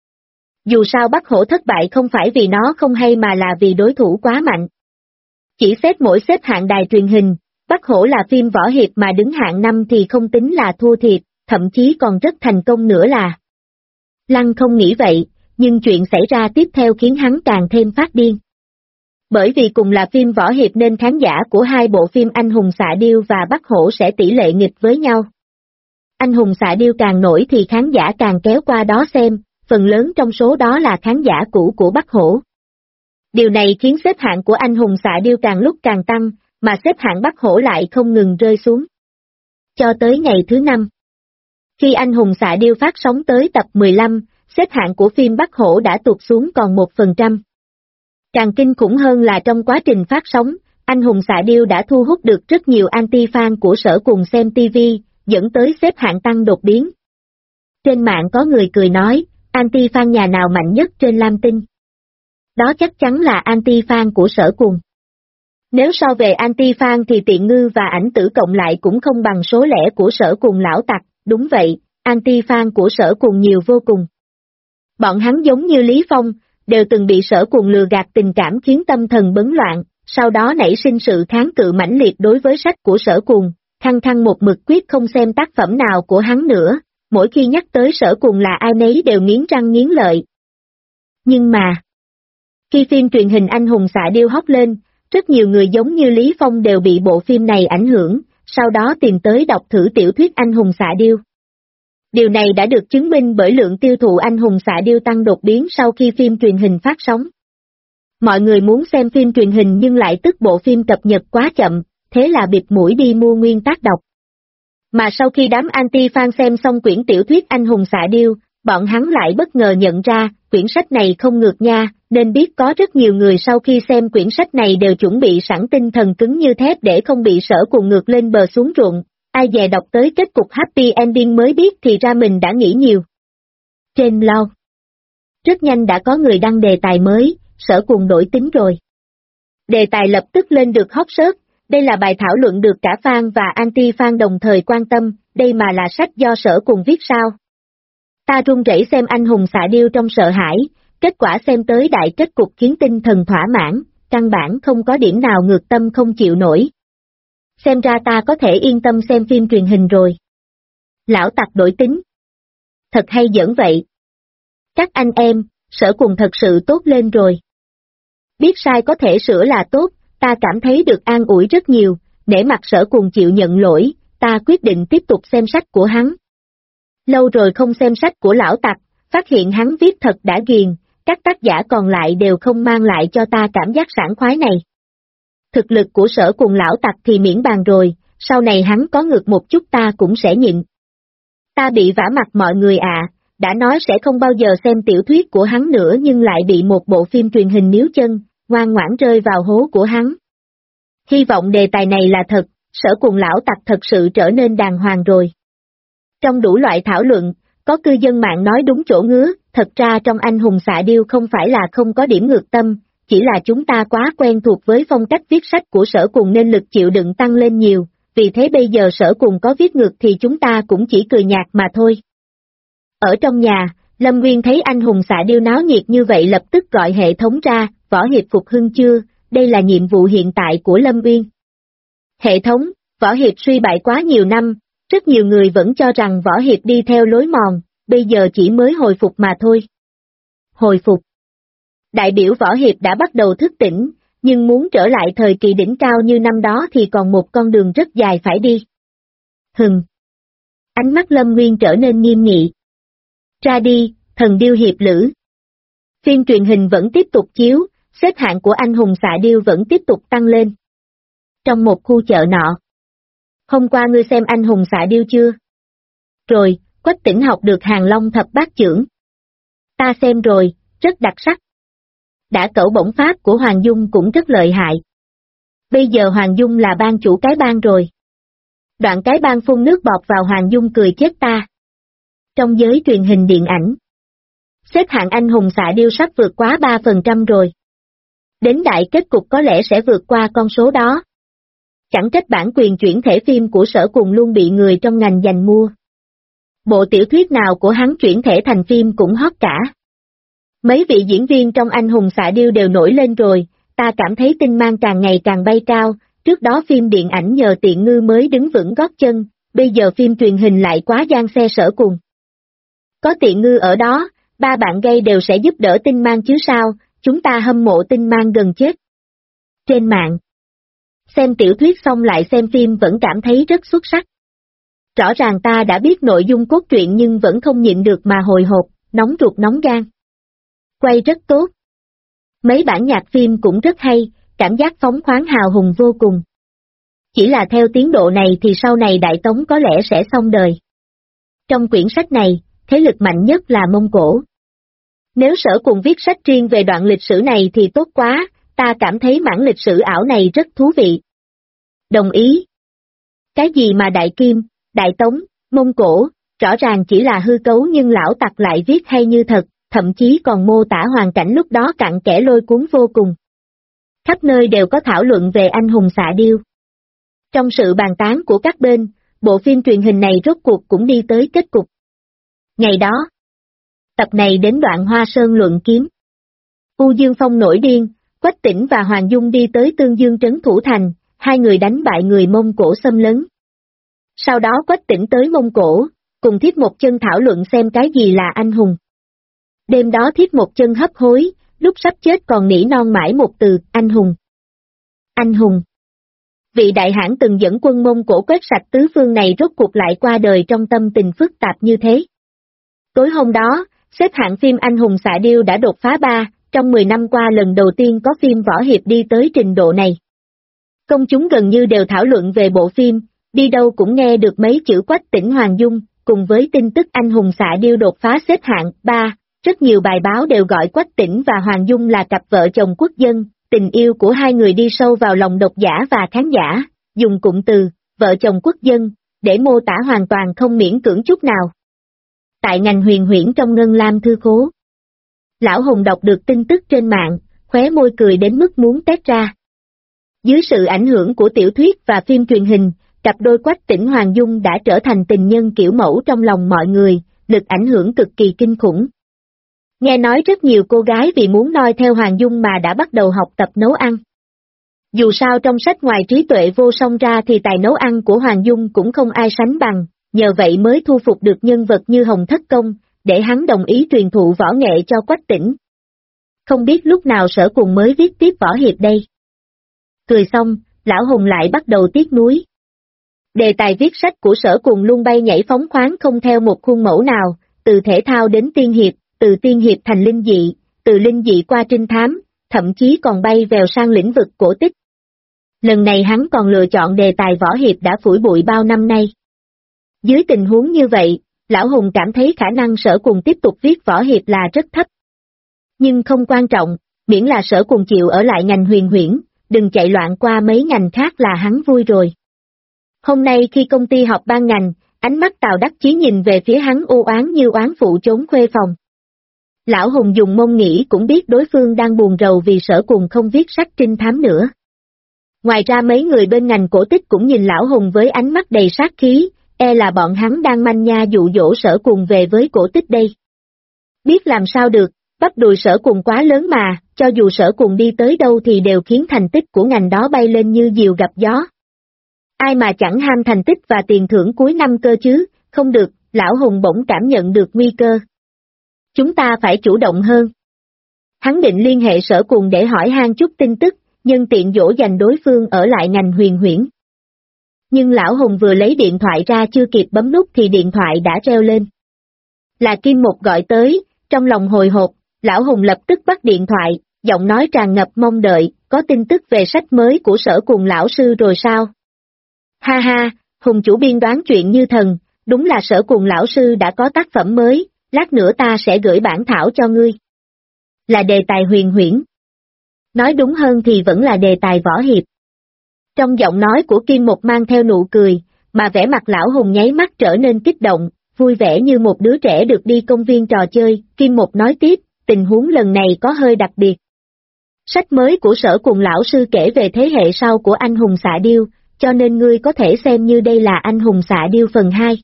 Dù sao Bắc Hổ thất bại không phải vì nó không hay mà là vì đối thủ quá mạnh. Chỉ xét mỗi xếp hạng đài truyền hình, Bắc Hổ là phim võ hiệp mà đứng hạng 5 thì không tính là thua thiệt, thậm chí còn rất thành công nữa là. Lăng Không nghĩ vậy, nhưng chuyện xảy ra tiếp theo khiến hắn càng thêm phát điên. Bởi vì cùng là phim võ hiệp nên khán giả của hai bộ phim Anh hùng xạ điêu và Bắc Hổ sẽ tỷ lệ nghịch với nhau. Anh hùng xạ điêu càng nổi thì khán giả càng kéo qua đó xem, phần lớn trong số đó là khán giả cũ của Bắc Hổ. Điều này khiến xếp hạng của Anh hùng xạ điêu càng lúc càng tăng, mà xếp hạng Bắc Hổ lại không ngừng rơi xuống. Cho tới ngày thứ 5. Khi Anh hùng xạ điêu phát sóng tới tập 15, xếp hạng của phim Bắc Hổ đã tụt xuống còn 1%. Càng kinh khủng hơn là trong quá trình phát sóng, Anh hùng xạ điêu đã thu hút được rất nhiều anti-fan của Sở Cùng xem TV, dẫn tới xếp hạng tăng đột biến. Trên mạng có người cười nói, anti-fan nhà nào mạnh nhất trên Lam Tinh? Đó chắc chắn là anti-fan của Sở Cùng. Nếu so về anti-fan thì Tiện Ngư và Ảnh Tử cộng lại cũng không bằng số lẻ của Sở Cùng lão tặc, đúng vậy, anti-fan của Sở Cùng nhiều vô cùng. Bọn hắn giống như Lý Phong, đều từng bị Sở Cùng lừa gạt tình cảm khiến tâm thần bấn loạn, sau đó nảy sinh sự kháng cự mãnh liệt đối với sách của Sở Cùng, khăng khăng một mực quyết không xem tác phẩm nào của hắn nữa, mỗi khi nhắc tới Sở Cùng là ai nấy đều nghiến răng nghiến lợi. Nhưng mà, khi phim truyền hình Anh hùng xạ điêu hot lên, rất nhiều người giống như Lý Phong đều bị bộ phim này ảnh hưởng, sau đó tìm tới đọc thử tiểu thuyết Anh hùng xạ điêu. Điều này đã được chứng minh bởi lượng tiêu thụ Anh hùng xạ điêu tăng đột biến sau khi phim truyền hình phát sóng. Mọi người muốn xem phim truyền hình nhưng lại tức bộ phim cập nhật quá chậm, thế là bịt mũi đi mua nguyên tác đọc. Mà sau khi đám anti-fan xem xong quyển tiểu thuyết Anh hùng xạ điêu, Bọn hắn lại bất ngờ nhận ra, quyển sách này không ngược nha, nên biết có rất nhiều người sau khi xem quyển sách này đều chuẩn bị sẵn tinh thần cứng như thép để không bị Sở Cùng ngược lên bờ xuống ruộng. Ai dè đọc tới kết cục happy ending mới biết thì ra mình đã nghĩ nhiều. Trên blog, rất nhanh đã có người đăng đề tài mới, Sở Cùng đổi tính rồi. Đề tài lập tức lên được hot search, đây là bài thảo luận được cả fan và anti-fan đồng thời quan tâm, đây mà là sách do Sở Cùng viết sao? Ta run rẩy xem anh hùng xạ điêu trong sợ hãi, kết quả xem tới đại kết cục khiến tinh thần thỏa mãn, căn bản không có điểm nào ngược tâm không chịu nổi. Xem ra ta có thể yên tâm xem phim truyền hình rồi. Lão tặc đổi tính. Thật hay giỡn vậy. Các anh em, Sở Cùng thật sự tốt lên rồi. Biết sai có thể sửa là tốt, ta cảm thấy được an ủi rất nhiều, nể mặt Sở Cùng chịu nhận lỗi, ta quyết định tiếp tục xem sách của hắn. Lâu rồi không xem sách của lão tặc, phát hiện hắn viết thật đã ghiền, các tác giả còn lại đều không mang lại cho ta cảm giác sảng khoái này. Thực lực của Sở Cùng lão tặc thì miễn bàn rồi, sau này hắn có ngược một chút ta cũng sẽ nhịn. Ta bị vả mặt mọi người đã nói sẽ không bao giờ xem tiểu thuyết của hắn nữa nhưng lại bị một bộ phim truyền hình níu chân, ngoan ngoãn rơi vào hố của hắn. Hy vọng đề tài này là thật, Sở Cùng lão tặc thật sự trở nên đàng hoàng rồi. Trong đủ loại thảo luận, có cư dân mạng nói đúng chỗ ngứa, thật ra trong anh hùng xạ điêu không phải là không có điểm ngược tâm, chỉ là chúng ta quá quen thuộc với phong cách viết sách của Sở Cùng nên lực chịu đựng tăng lên nhiều, vì thế bây giờ Sở Cùng có viết ngược thì chúng ta cũng chỉ cười nhạt mà thôi. Ở trong nhà, Lâm Nguyên thấy anh hùng xạ điêu náo nhiệt như vậy lập tức gọi hệ thống ra, võ hiệp phục hưng chưa, đây là nhiệm vụ hiện tại của Lâm Nguyên. Hệ thống, võ hiệp suy bại quá nhiều năm, rất nhiều người vẫn cho rằng võ hiệp đi theo lối mòn, bây giờ chỉ mới hồi phục mà thôi. Hồi phục. Đại biểu võ hiệp đã bắt đầu thức tỉnh, nhưng muốn trở lại thời kỳ đỉnh cao như năm đó thì còn một con đường rất dài phải đi. Ánh mắt Lâm Nguyên trở nên nghiêm nghị. Ra đi, thần điêu hiệp lữ. Phim truyền hình vẫn tiếp tục chiếu, xếp hạng của anh hùng xạ điêu vẫn tiếp tục tăng lên. Trong một khu chợ nọ. Hôm qua ngươi xem anh hùng xạ điêu chưa? Rồi, Quách Tĩnh học được Hàng Long thập bát chưởng. Ta xem rồi, rất đặc sắc. Đã cẩu bổng pháp của Hoàng Dung cũng rất lợi hại. Bây giờ Hoàng Dung là ban chủ cái bang rồi. Đoạn cái bang phun nước bọt vào Hoàng Dung cười chết ta. Trong giới truyền hình điện ảnh, xếp hạng anh hùng xạ điêu sắp vượt quá 3% rồi. Đến đại kết cục có lẽ sẽ vượt qua con số đó. Chẳng trách bản quyền chuyển thể phim của Sở Cùng luôn bị người trong ngành giành mua. Bộ tiểu thuyết nào của hắn chuyển thể thành phim cũng hot cả. Mấy vị diễn viên trong anh hùng xạ điêu đều nổi lên rồi, ta cảm thấy tinh mang càng ngày càng bay cao, trước đó phim điện ảnh nhờ Tiện Ngư mới đứng vững gót chân, bây giờ phim truyền hình lại quá giang xe Sở Cùng. Có Tiện Ngư ở đó, ba bạn gay đều sẽ giúp đỡ tinh mang chứ sao, chúng ta hâm mộ tinh mang gần chết. Trên mạng, xem tiểu thuyết xong lại xem phim vẫn cảm thấy rất xuất sắc. Rõ ràng ta đã biết nội dung cốt truyện nhưng vẫn không nhịn được mà hồi hộp, nóng ruột nóng gan. Quay rất tốt. Mấy bản nhạc phim cũng rất hay, cảm giác phóng khoáng hào hùng vô cùng. Chỉ là theo tiến độ này thì sau này Đại Tống có lẽ sẽ xong đời. Trong quyển sách này, thế lực mạnh nhất là Mông Cổ. Nếu Sở Cùng viết sách riêng về đoạn lịch sử này thì tốt quá, ta cảm thấy mảng lịch sử ảo này rất thú vị. Đồng ý. Cái gì mà Đại Kim, Đại Tống, Mông Cổ, rõ ràng chỉ là hư cấu nhưng lão tặc lại viết hay như thật, thậm chí còn mô tả hoàn cảnh lúc đó cặn kẽ lôi cuốn vô cùng. Khắp nơi đều có thảo luận về anh hùng xạ điêu. Trong sự bàn tán của các bên, bộ phim truyền hình này rốt cuộc cũng đi tới kết cục. Ngày đó, tập này đến đoạn Hoa Sơn luận kiếm. U Dương Phong nổi điên, Quách Tĩnh và Hoàng Dung đi tới Tương Dương trấn thủ thành, hai người đánh bại người Mông Cổ xâm lấn. Sau đó Quách Tĩnh tới Mông Cổ, cùng Thiết Một Chân thảo luận xem cái gì là anh hùng. Đêm đó Thiết Một Chân hấp hối, lúc sắp chết còn nỉ non mãi một từ, anh hùng. Anh hùng. Vị đại hãn từng dẫn quân Mông Cổ quét sạch tứ phương này rốt cuộc lại qua đời trong tâm tình phức tạp như thế. Tối hôm đó, xếp hạng phim anh hùng xạ điêu đã đột phá 3, trong 10 năm qua lần đầu tiên có phim võ hiệp đi tới trình độ này. Công chúng gần như đều thảo luận về bộ phim, đi đâu cũng nghe được mấy chữ Quách Tĩnh Hoàng Dung, cùng với tin tức anh hùng xạ điêu đột phá xếp hạng 3, rất nhiều bài báo đều gọi Quách Tĩnh và Hoàng Dung là cặp vợ chồng quốc dân, tình yêu của hai người đi sâu vào lòng độc giả và khán giả, dùng cụm từ, vợ chồng quốc dân, để mô tả hoàn toàn không miễn cưỡng chút nào. Tại ngành huyền huyễn trong Ngân Lam thư khố, Lão Hùng đọc được tin tức trên mạng, khóe môi cười đến mức muốn tét ra. Dưới sự ảnh hưởng của tiểu thuyết và phim truyền hình, cặp đôi Quách Tĩnh Hoàng Dung đã trở thành tình nhân kiểu mẫu trong lòng mọi người, lực ảnh hưởng cực kỳ kinh khủng. Nghe nói rất nhiều cô gái vì muốn noi theo Hoàng Dung mà đã bắt đầu học tập nấu ăn. Dù sao trong sách ngoài trí tuệ vô song ra thì tài nấu ăn của Hoàng Dung cũng không ai sánh bằng, nhờ vậy mới thu phục được nhân vật như Hồng Thất Công, để hắn đồng ý truyền thụ võ nghệ cho Quách Tĩnh. Không biết lúc nào Sở Cùng mới viết tiếp võ hiệp đây. Cười xong, Lão Hùng lại bắt đầu tiếc nuối. Đề tài viết sách của Sở Cùng luôn bay nhảy phóng khoáng không theo một khuôn mẫu nào, từ thể thao đến tiên hiệp, từ tiên hiệp thành linh dị, từ linh dị qua trinh thám, thậm chí còn bay vèo sang lĩnh vực cổ tích. Lần này hắn còn lựa chọn đề tài võ hiệp đã phủi bụi bao năm nay. Dưới tình huống như vậy, Lão Hùng cảm thấy khả năng Sở Cùng tiếp tục viết võ hiệp là rất thấp. Nhưng không quan trọng, miễn là Sở Cùng chịu ở lại ngành huyền huyễn, đừng chạy loạn qua mấy ngành khác là hắn vui rồi. Hôm nay khi công ty họp ban ngành, ánh mắt Tào Đắc Chí nhìn về phía hắn u oán như oán phụ trốn khuê phòng. Lão Hùng dùng mông nghĩ cũng biết đối phương đang buồn rầu vì Sở Cùng không viết sách trinh thám nữa. Ngoài ra mấy người bên ngành cổ tích cũng nhìn Lão Hùng với ánh mắt đầy sát khí, e là bọn hắn đang manh nha dụ dỗ Sở Cùng về với cổ tích đây. Biết làm sao được, bắp đùi Sở Cùng quá lớn mà, cho dù Sở Cùng đi tới đâu thì đều khiến thành tích của ngành đó bay lên như diều gặp gió. Ai mà chẳng ham thành tích và tiền thưởng cuối năm cơ chứ, không được, Lão Hùng bỗng cảm nhận được nguy cơ. Chúng ta phải chủ động hơn. Hắn định liên hệ Sở Cùng để hỏi han chút tin tức, nhân tiện dỗ dành đối phương ở lại ngành huyền huyễn. Nhưng Lão Hùng vừa lấy điện thoại ra chưa kịp bấm nút thì điện thoại đã reo lên. Là Kim Mục gọi tới, trong lòng hồi hộp, Lão Hùng lập tức bắt điện thoại, giọng nói tràn ngập mong đợi, có tin tức về sách mới của Sở Cùng lão sư rồi sao? Ha ha, Hùng chủ biên đoán chuyện như thần, đúng là Sở Cùng lão sư đã có tác phẩm mới, lát nữa ta sẽ gửi bản thảo cho ngươi. Là đề tài huyền huyễn. Nói đúng hơn thì vẫn là đề tài võ hiệp. Trong giọng nói của Kim Mục mang theo nụ cười, mà vẻ mặt Lão Hùng nháy mắt trở nên kích động, vui vẻ như một đứa trẻ được đi công viên trò chơi. Kim Mục nói tiếp, tình huống lần này có hơi đặc biệt. Sách mới của Sở Cùng lão sư kể về thế hệ sau của anh hùng xạ điêu, cho nên ngươi có thể xem như đây là anh hùng xạ điêu phần 2.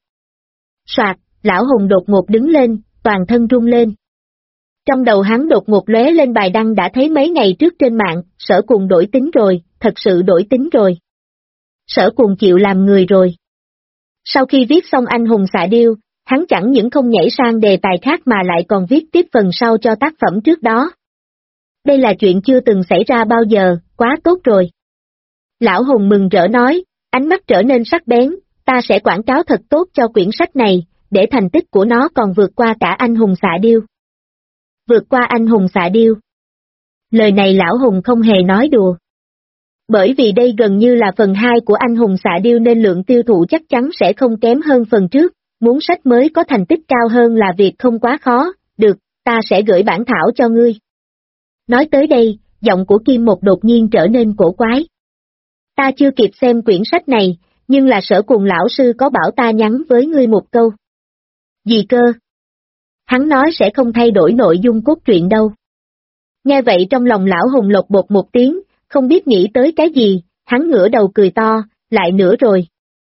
Soạt, Lão Hùng đột ngột đứng lên, toàn thân rung lên. Trong đầu hắn đột ngột lóe lên bài đăng đã thấy mấy ngày trước trên mạng, Sở Cùng đổi tính rồi, thật sự đổi tính rồi. Sở Cùng chịu làm người rồi. Sau khi viết xong anh hùng xạ điêu, hắn chẳng những không nhảy sang đề tài khác mà lại còn viết tiếp phần sau cho tác phẩm trước đó. Đây là chuyện chưa từng xảy ra bao giờ, quá tốt rồi. Lão Hùng mừng rỡ nói, ánh mắt trở nên sắc bén, ta sẽ quảng cáo thật tốt cho quyển sách này, để thành tích của nó còn vượt qua cả anh hùng xạ điêu. Vượt qua anh hùng xạ điêu. Lời này Lão Hùng không hề nói đùa. Bởi vì đây gần như là phần 2 của anh hùng xạ điêu nên lượng tiêu thụ chắc chắn sẽ không kém hơn phần trước, muốn sách mới có thành tích cao hơn là việc không quá khó, được, ta sẽ gửi bản thảo cho ngươi. Nói tới đây, giọng của Kim Mục đột nhiên trở nên cổ quái. Ta chưa kịp xem quyển sách này, nhưng là Sở Cùng lão sư có bảo ta nhắn với ngươi một câu. Gì cơ? Hắn nói sẽ không thay đổi nội dung cốt truyện đâu. Nghe vậy trong lòng Lão Hùng lột bột một tiếng, không biết nghĩ tới cái gì, hắn ngửa đầu cười to, lại nữa rồi.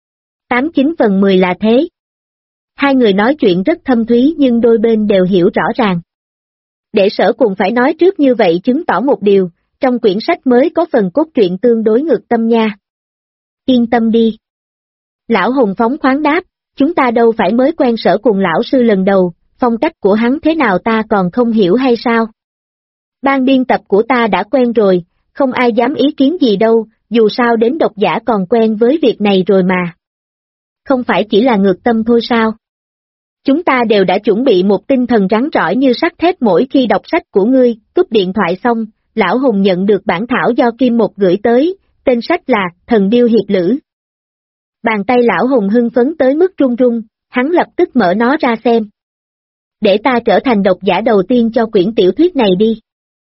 89/10 là thế. Hai người nói chuyện rất thâm thúy nhưng đôi bên đều hiểu rõ ràng. Để Sở Cùng phải nói trước như vậy chứng tỏ một điều, trong quyển sách mới có phần cốt truyện tương đối ngược tâm nha. Yên tâm đi. Lão Hùng phóng khoáng đáp, chúng ta đâu phải mới quen Sở Cùng lão sư lần đầu, phong cách của hắn thế nào ta còn không hiểu hay sao? Ban biên tập của ta đã quen rồi, không ai dám ý kiến gì đâu, dù sao đến độc giả còn quen với việc này rồi mà. Không phải chỉ là ngược tâm thôi sao? Chúng ta đều đã chuẩn bị một tinh thần rắn rỏi như sắt thép mỗi khi đọc sách của ngươi. Cúp điện thoại xong, Lão Hùng nhận được bản thảo do Kim Mục gửi tới, tên sách là Thần Điêu Hiệp Lữ. Bàn tay Lão Hùng hưng phấn tới mức run run, Hắn lập tức mở nó ra xem. Để ta trở thành độc giả đầu tiên cho quyển tiểu thuyết này đi.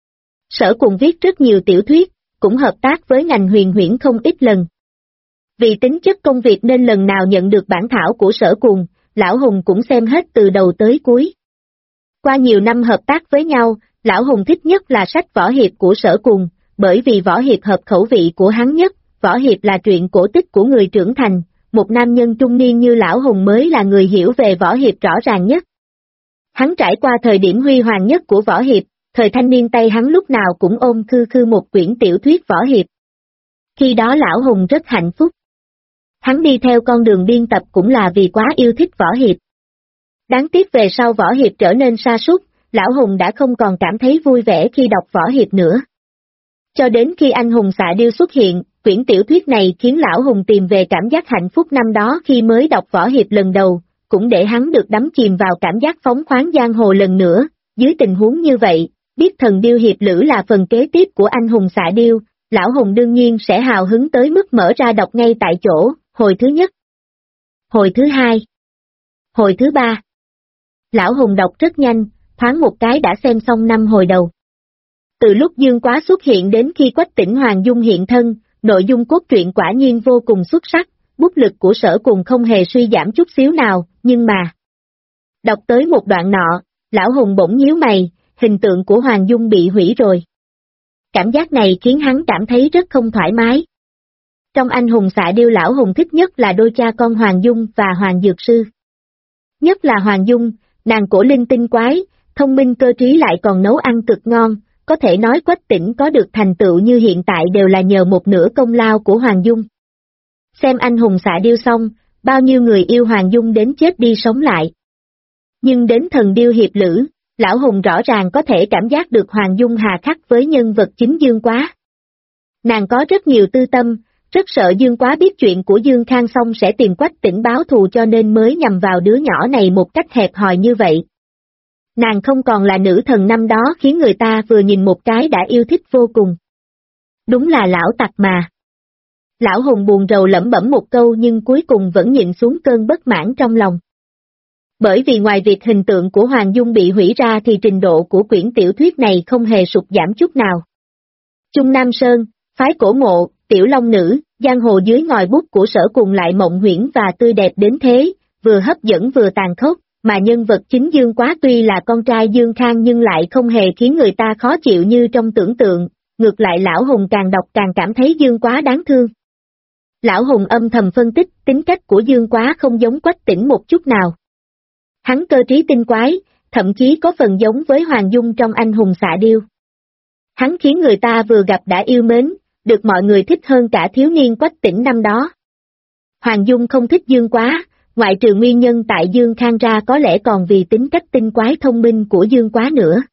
Sở Cùng viết rất nhiều tiểu thuyết, cũng hợp tác với ngành huyền huyễn không ít lần. Vì tính chất công việc nên lần nào nhận được bản thảo của Sở Cùng, Lão Hùng cũng xem hết từ đầu tới cuối. Qua nhiều năm hợp tác với nhau, Lão Hùng thích nhất là sách võ hiệp của Sở Cùng, bởi vì võ hiệp hợp khẩu vị của hắn nhất. Võ hiệp là truyện cổ tích của người trưởng thành, một nam nhân trung niên như Lão Hùng mới là người hiểu về võ hiệp rõ ràng nhất. Hắn trải qua thời điểm huy hoàng nhất của võ hiệp, thời thanh niên tay hắn lúc nào cũng ôm khư khư một quyển tiểu thuyết võ hiệp. Khi đó Lão Hùng rất hạnh phúc. Hắn đi theo con đường biên tập cũng là vì quá yêu thích võ hiệp. Đáng tiếc về sau võ hiệp trở nên sa sút, Lão Hùng đã không còn cảm thấy vui vẻ khi đọc võ hiệp nữa. Cho đến khi anh hùng xạ điêu xuất hiện, quyển tiểu thuyết này khiến Lão Hùng tìm về cảm giác hạnh phúc năm đó khi mới đọc võ hiệp lần đầu, cũng để hắn được đắm chìm vào cảm giác phóng khoáng giang hồ lần nữa. Dưới tình huống như vậy, biết thần điêu hiệp lữ là phần kế tiếp của anh hùng xạ điêu, Lão Hùng đương nhiên sẽ hào hứng tới mức mở ra đọc ngay tại chỗ, hồi thứ nhất, hồi thứ hai, hồi thứ ba. Lão Hùng đọc rất nhanh, thoáng một cái đã xem xong 5 hồi đầu. Từ lúc Dương Quá xuất hiện đến khi Quách Tỉnh Hoàng Dung hiện thân, nội dung cốt truyện quả nhiên vô cùng xuất sắc, bút lực của Sở Cùng không hề suy giảm chút xíu nào, nhưng mà... Đọc tới một đoạn nọ, Lão Hùng bỗng nhíu mày, hình tượng của Hoàng Dung bị hủy rồi. Cảm giác này khiến hắn cảm thấy rất không thoải mái. Trong anh hùng xạ điêu Lão Hùng thích nhất là đôi cha con Hoàng Dung và Hoàng Dược Sư. Nhất là Hoàng Dung, nàng cổ linh tinh quái, thông minh cơ trí lại còn nấu ăn cực ngon, có thể nói Quách Tỉnh có được thành tựu như hiện tại đều là nhờ một nửa công lao của Hoàng Dung. Xem anh hùng xạ điêu xong, bao nhiêu người yêu Hoàng Dung đến chết đi sống lại. Nhưng đến thần điêu hiệp lữ, Lão Hùng rõ ràng có thể cảm giác được Hoàng Dung hà khắc với nhân vật chính Dương Quá. Nàng có rất nhiều tư tâm, rất sợ Dương Quá biết chuyện của Dương Khang xong sẽ tìm Quách Tỉnh báo thù cho nên mới nhằm vào đứa nhỏ này một cách hẹp hòi như vậy. Nàng không còn là nữ thần năm đó khiến người ta vừa nhìn một cái đã yêu thích vô cùng. Đúng là lão tặc mà. Lão Hùng buồn rầu lẩm bẩm một câu nhưng cuối cùng vẫn nhịn xuống cơn bất mãn trong lòng. Bởi vì ngoài việc hình tượng của Hoàng Dung bị hủy ra thì trình độ của quyển tiểu thuyết này không hề sụt giảm chút nào. Trung Nam Sơn, phái cổ mộ, tiểu long nữ, giang hồ dưới ngòi bút của Sở Cùng lại mộng huyễn và tươi đẹp đến thế, vừa hấp dẫn vừa tàn khốc, mà nhân vật chính Dương Quá tuy là con trai Dương Khang nhưng lại không hề khiến người ta khó chịu như trong tưởng tượng, ngược lại Lão Hùng càng đọc càng cảm thấy Dương Quá đáng thương. Lão Hùng âm thầm phân tích tính cách của Dương Quá không giống Quách Tỉnh một chút nào. Hắn cơ trí tinh quái, thậm chí có phần giống với Hoàng Dung trong anh hùng xạ điêu. Hắn khiến người ta vừa gặp đã yêu mến, được mọi người thích hơn cả thiếu niên Quách Tỉnh năm đó. Hoàng Dung không thích Dương Quá, ngoại trừ nguyên nhân tại Dương Khang ra có lẽ còn vì tính cách tinh quái thông minh của Dương Quá nữa.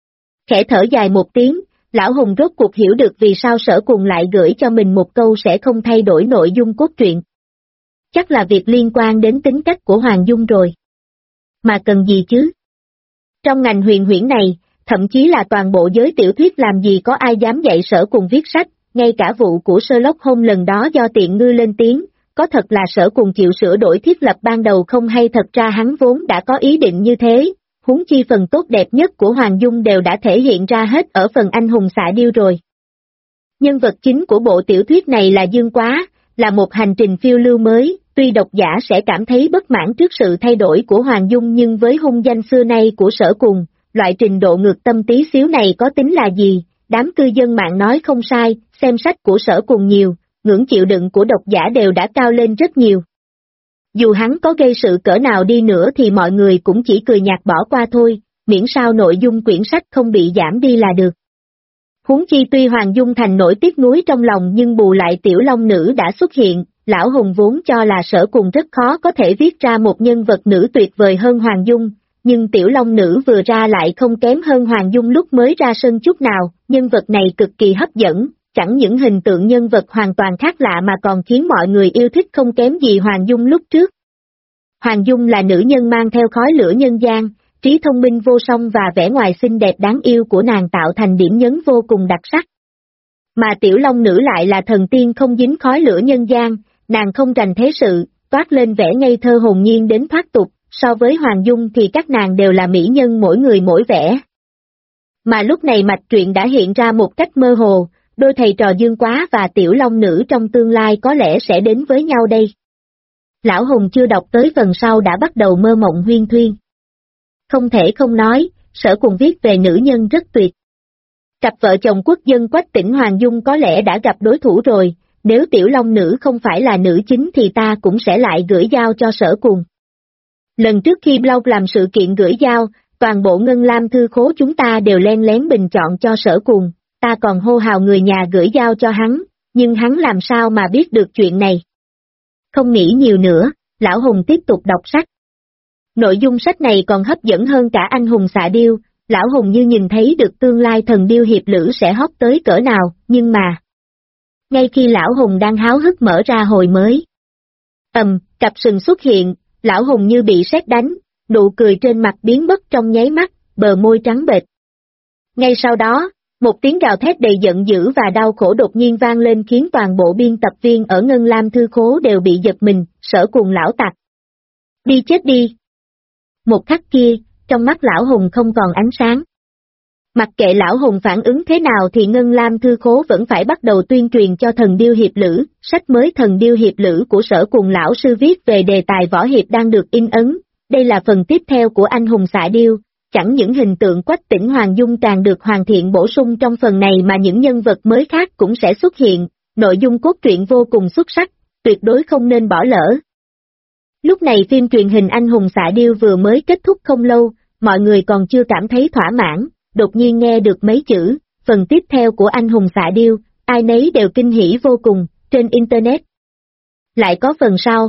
Khẽ thở dài một tiếng, Lão Hùng rốt cuộc hiểu được vì sao Sở Cùng lại gửi cho mình một câu sẽ không thay đổi nội dung cốt truyện. Chắc là việc liên quan đến tính cách của Hoàng Dung rồi. Mà cần gì chứ? Trong ngành huyền huyễn này, thậm chí là toàn bộ giới tiểu thuyết làm gì có ai dám dạy Sở Cùng viết sách, ngay cả vụ của Sherlock Holmes lần đó do tiện ngư lên tiếng, có thật là Sở Cùng chịu sửa đổi thiết lập ban đầu không hay thật ra hắn vốn đã có ý định như thế, huống chi phần tốt đẹp nhất của Hoàng Dung đều đã thể hiện ra hết ở phần anh hùng xạ điêu rồi. Nhân vật chính của bộ tiểu thuyết này là Dương Quá, là một hành trình phiêu lưu mới, tuy độc giả sẽ cảm thấy bất mãn trước sự thay đổi của Hoàng Dung nhưng với hung danh xưa nay của Sở Cùng, loại trình độ ngược tâm tí xíu này có tính là gì, đám cư dân mạng nói không sai, xem sách của Sở Cùng nhiều, ngưỡng chịu đựng của độc giả đều đã cao lên rất nhiều. Dù hắn có gây sự cỡ nào đi nữa thì mọi người cũng chỉ cười nhạt bỏ qua thôi, miễn sao nội dung quyển sách không bị giảm đi là được. Huống chi tuy Hoàng Dung thành nỗi tiếc nuối trong lòng nhưng bù lại tiểu long nữ đã xuất hiện, Lão Hùng vốn cho là Sở Cùng rất khó có thể viết ra một nhân vật nữ tuyệt vời hơn Hoàng Dung, nhưng tiểu long nữ vừa ra lại không kém hơn Hoàng Dung lúc mới ra sân chút nào, nhân vật này cực kỳ hấp dẫn, chẳng những hình tượng nhân vật hoàn toàn khác lạ mà còn khiến mọi người yêu thích không kém gì Hoàng Dung lúc trước. Hoàng Dung là nữ nhân mang theo khói lửa nhân gian, trí thông minh vô song và vẻ ngoài xinh đẹp đáng yêu của nàng tạo thành điểm nhấn vô cùng đặc sắc. Mà tiểu long nữ lại là thần tiên không dính khói lửa nhân gian, nàng không rành thế sự, toát lên vẻ ngây thơ hồn nhiên đến thoát tục, so với Hoàng Dung thì các nàng đều là mỹ nhân mỗi người mỗi vẻ. Mà lúc này mạch truyện đã hiện ra một cách mơ hồ, đôi thầy trò Dương Quá và Tiểu Long Nữ trong tương lai có lẽ sẽ đến với nhau đây. Lão Hùng chưa đọc tới phần sau đã bắt đầu mơ mộng huyên thuyên. Không thể không nói, Sở Cùng viết về nữ nhân rất tuyệt. Cặp vợ chồng quốc dân Quách Tĩnh Hoàng Dung có lẽ đã gặp đối thủ rồi, nếu Tiểu Long Nữ không phải là nữ chính thì ta cũng sẽ lại gửi giao cho Sở Cùng. Lần trước khi Blog làm sự kiện gửi giao, toàn bộ Ngân Lam thư khố chúng ta đều len lén bình chọn cho Sở Cùng, ta còn hô hào người nhà gửi giao cho hắn, nhưng hắn làm sao mà biết được chuyện này. Không nghĩ nhiều nữa, Lão Hùng tiếp tục đọc sách. Nội dung sách này còn hấp dẫn hơn cả Anh Hùng Xạ Điêu, Lão Hùng như nhìn thấy được tương lai Thần Điêu Hiệp Lữ sẽ hot tới cỡ nào, nhưng mà... Ngay khi Lão Hùng đang háo hức mở ra hồi mới. Cặp sừng xuất hiện, Lão Hùng như bị sét đánh, nụ cười trên mặt biến mất trong nháy mắt, bờ môi trắng bệch. Ngay sau đó, một tiếng gào thét đầy giận dữ và đau khổ đột nhiên vang lên khiến toàn bộ biên tập viên ở Ngân Lam thư khố đều bị giật mình, Sở Cùng lão tặc. Đi chết đi! Một khắc kia, trong mắt Lão Hùng không còn ánh sáng. Mặc kệ Lão Hùng phản ứng thế nào thì Ngân Lam thư khố vẫn phải bắt đầu tuyên truyền cho Thần Điêu Hiệp Lữ, sách mới Thần Điêu Hiệp Lữ của Sở Cùng lão sư viết về đề tài võ hiệp đang được in ấn, đây là phần tiếp theo của Anh Hùng Xạ Điêu, chẳng những hình tượng Quách Tĩnh Hoàng Dung càng được hoàn thiện bổ sung trong phần này mà những nhân vật mới khác cũng sẽ xuất hiện, nội dung cốt truyện vô cùng xuất sắc, tuyệt đối không nên bỏ lỡ. Lúc này phim truyền hình Anh Hùng Xạ Điêu vừa mới kết thúc không lâu, mọi người còn chưa cảm thấy thỏa mãn, đột nhiên nghe được mấy chữ, phần tiếp theo của Anh Hùng Xạ Điêu, ai nấy đều kinh hỉ vô cùng, trên Internet. Lại có phần sau.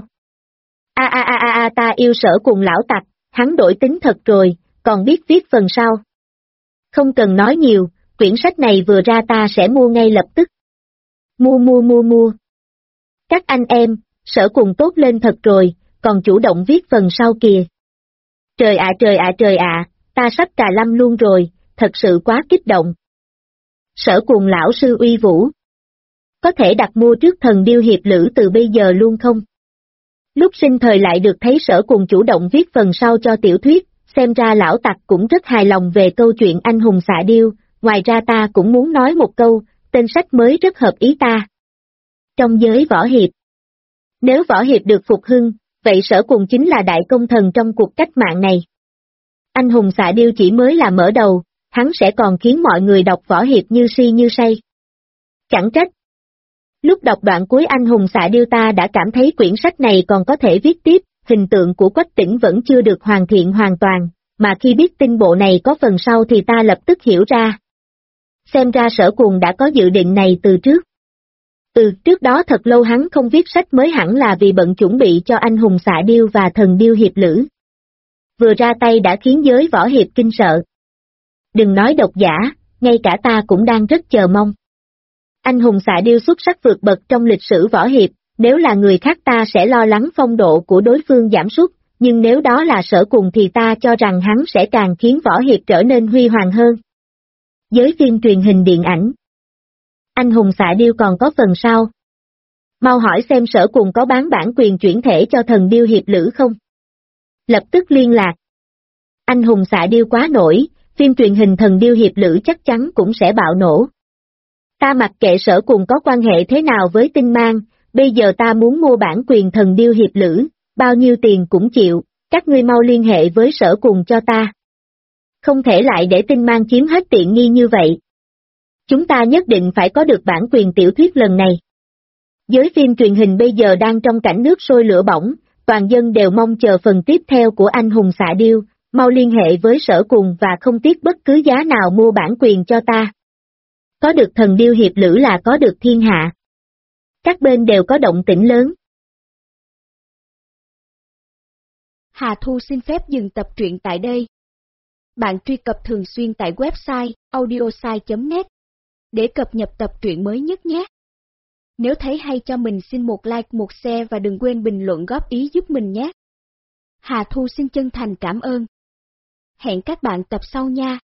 Ta yêu Sở Cùng lão tặc, hắn đổi tính thật rồi, còn biết viết phần sau. Không cần nói nhiều, quyển sách này vừa ra ta sẽ mua ngay lập tức. Mua. Các anh em, Sở Cùng tốt lên thật rồi, còn chủ động viết phần sau kìa. Trời ạ, ta sắp cà lâm luôn rồi, thật sự quá kích động. Sở Cùng lão sư uy vũ. Có thể đặt mua trước Thần Điêu Hiệp Lữ từ bây giờ luôn không? Lúc sinh thời lại được thấy Sở Cùng chủ động viết phần sau cho tiểu thuyết, xem ra lão tặc cũng rất hài lòng về câu chuyện Anh Hùng Xạ Điêu, ngoài ra ta cũng muốn nói một câu, tên sách mới rất hợp ý ta. Trong giới võ hiệp, nếu võ hiệp được phục hưng, vậy Sở Cùng chính là đại công thần trong cuộc cách mạng này. Anh Hùng Xạ Điêu chỉ mới là mở đầu, hắn sẽ còn khiến mọi người đọc võ hiệp như si như say. Chẳng trách. Lúc đọc đoạn cuối Anh Hùng Xạ Điêu ta đã cảm thấy quyển sách này còn có thể viết tiếp, hình tượng của Quách Tĩnh vẫn chưa được hoàn thiện hoàn toàn, mà khi biết tin bộ này có phần sau thì ta lập tức hiểu ra. Xem ra Sở Cùng đã có dự định này từ trước. Trước đó thật lâu hắn không viết sách mới hẳn là vì bận chuẩn bị cho Anh Hùng Xạ Điêu và Thần Điêu Hiệp Lữ. Vừa ra tay đã khiến giới võ hiệp kinh sợ. Đừng nói độc giả, ngay cả ta cũng đang rất chờ mong. Anh Hùng Xạ Điêu xuất sắc vượt bậc trong lịch sử võ hiệp, nếu là người khác ta sẽ lo lắng phong độ của đối phương giảm sút, nhưng nếu đó là Sở Cùng thì ta cho rằng hắn sẽ càng khiến võ hiệp trở nên huy hoàng hơn. Giới phim truyền hình điện ảnh. Anh Hùng Xạ Điêu còn có phần sau. Mau hỏi xem Sở Cùng có bán bản quyền chuyển thể cho Thần Điêu Hiệp Lữ không? Lập tức liên lạc. Anh Hùng Xạ Điêu quá nổi, phim truyền hình Thần Điêu Hiệp Lữ chắc chắn cũng sẽ bạo nổ. Ta mặc kệ Sở Cùng có quan hệ thế nào với Tinh Mang, bây giờ ta muốn mua bản quyền Thần Điêu Hiệp Lữ, bao nhiêu tiền cũng chịu, các ngươi mau liên hệ với Sở Cùng cho ta. Không thể lại để Tinh Mang chiếm hết tiện nghi như vậy. Chúng ta nhất định phải có được bản quyền tiểu thuyết lần này. Giới phim truyền hình bây giờ đang trong cảnh nước sôi lửa bỏng, toàn dân đều mong chờ phần tiếp theo của Anh Hùng Xạ Điêu, mau liên hệ với Sở Cùng và không tiếc bất cứ giá nào mua bản quyền cho ta. Có được Thần Điêu Hiệp Lữ là có được thiên hạ. Các bên đều có động tĩnh lớn. Hà Thu xin phép dừng tập truyện tại đây. Bạn truy cập thường xuyên tại website audiosai.net để cập nhật tập truyện mới nhất nhé. Nếu thấy hay cho mình xin một like, một share và đừng quên bình luận góp ý giúp mình nhé. Hà Thu xin chân thành cảm ơn. Hẹn các bạn tập sau nha.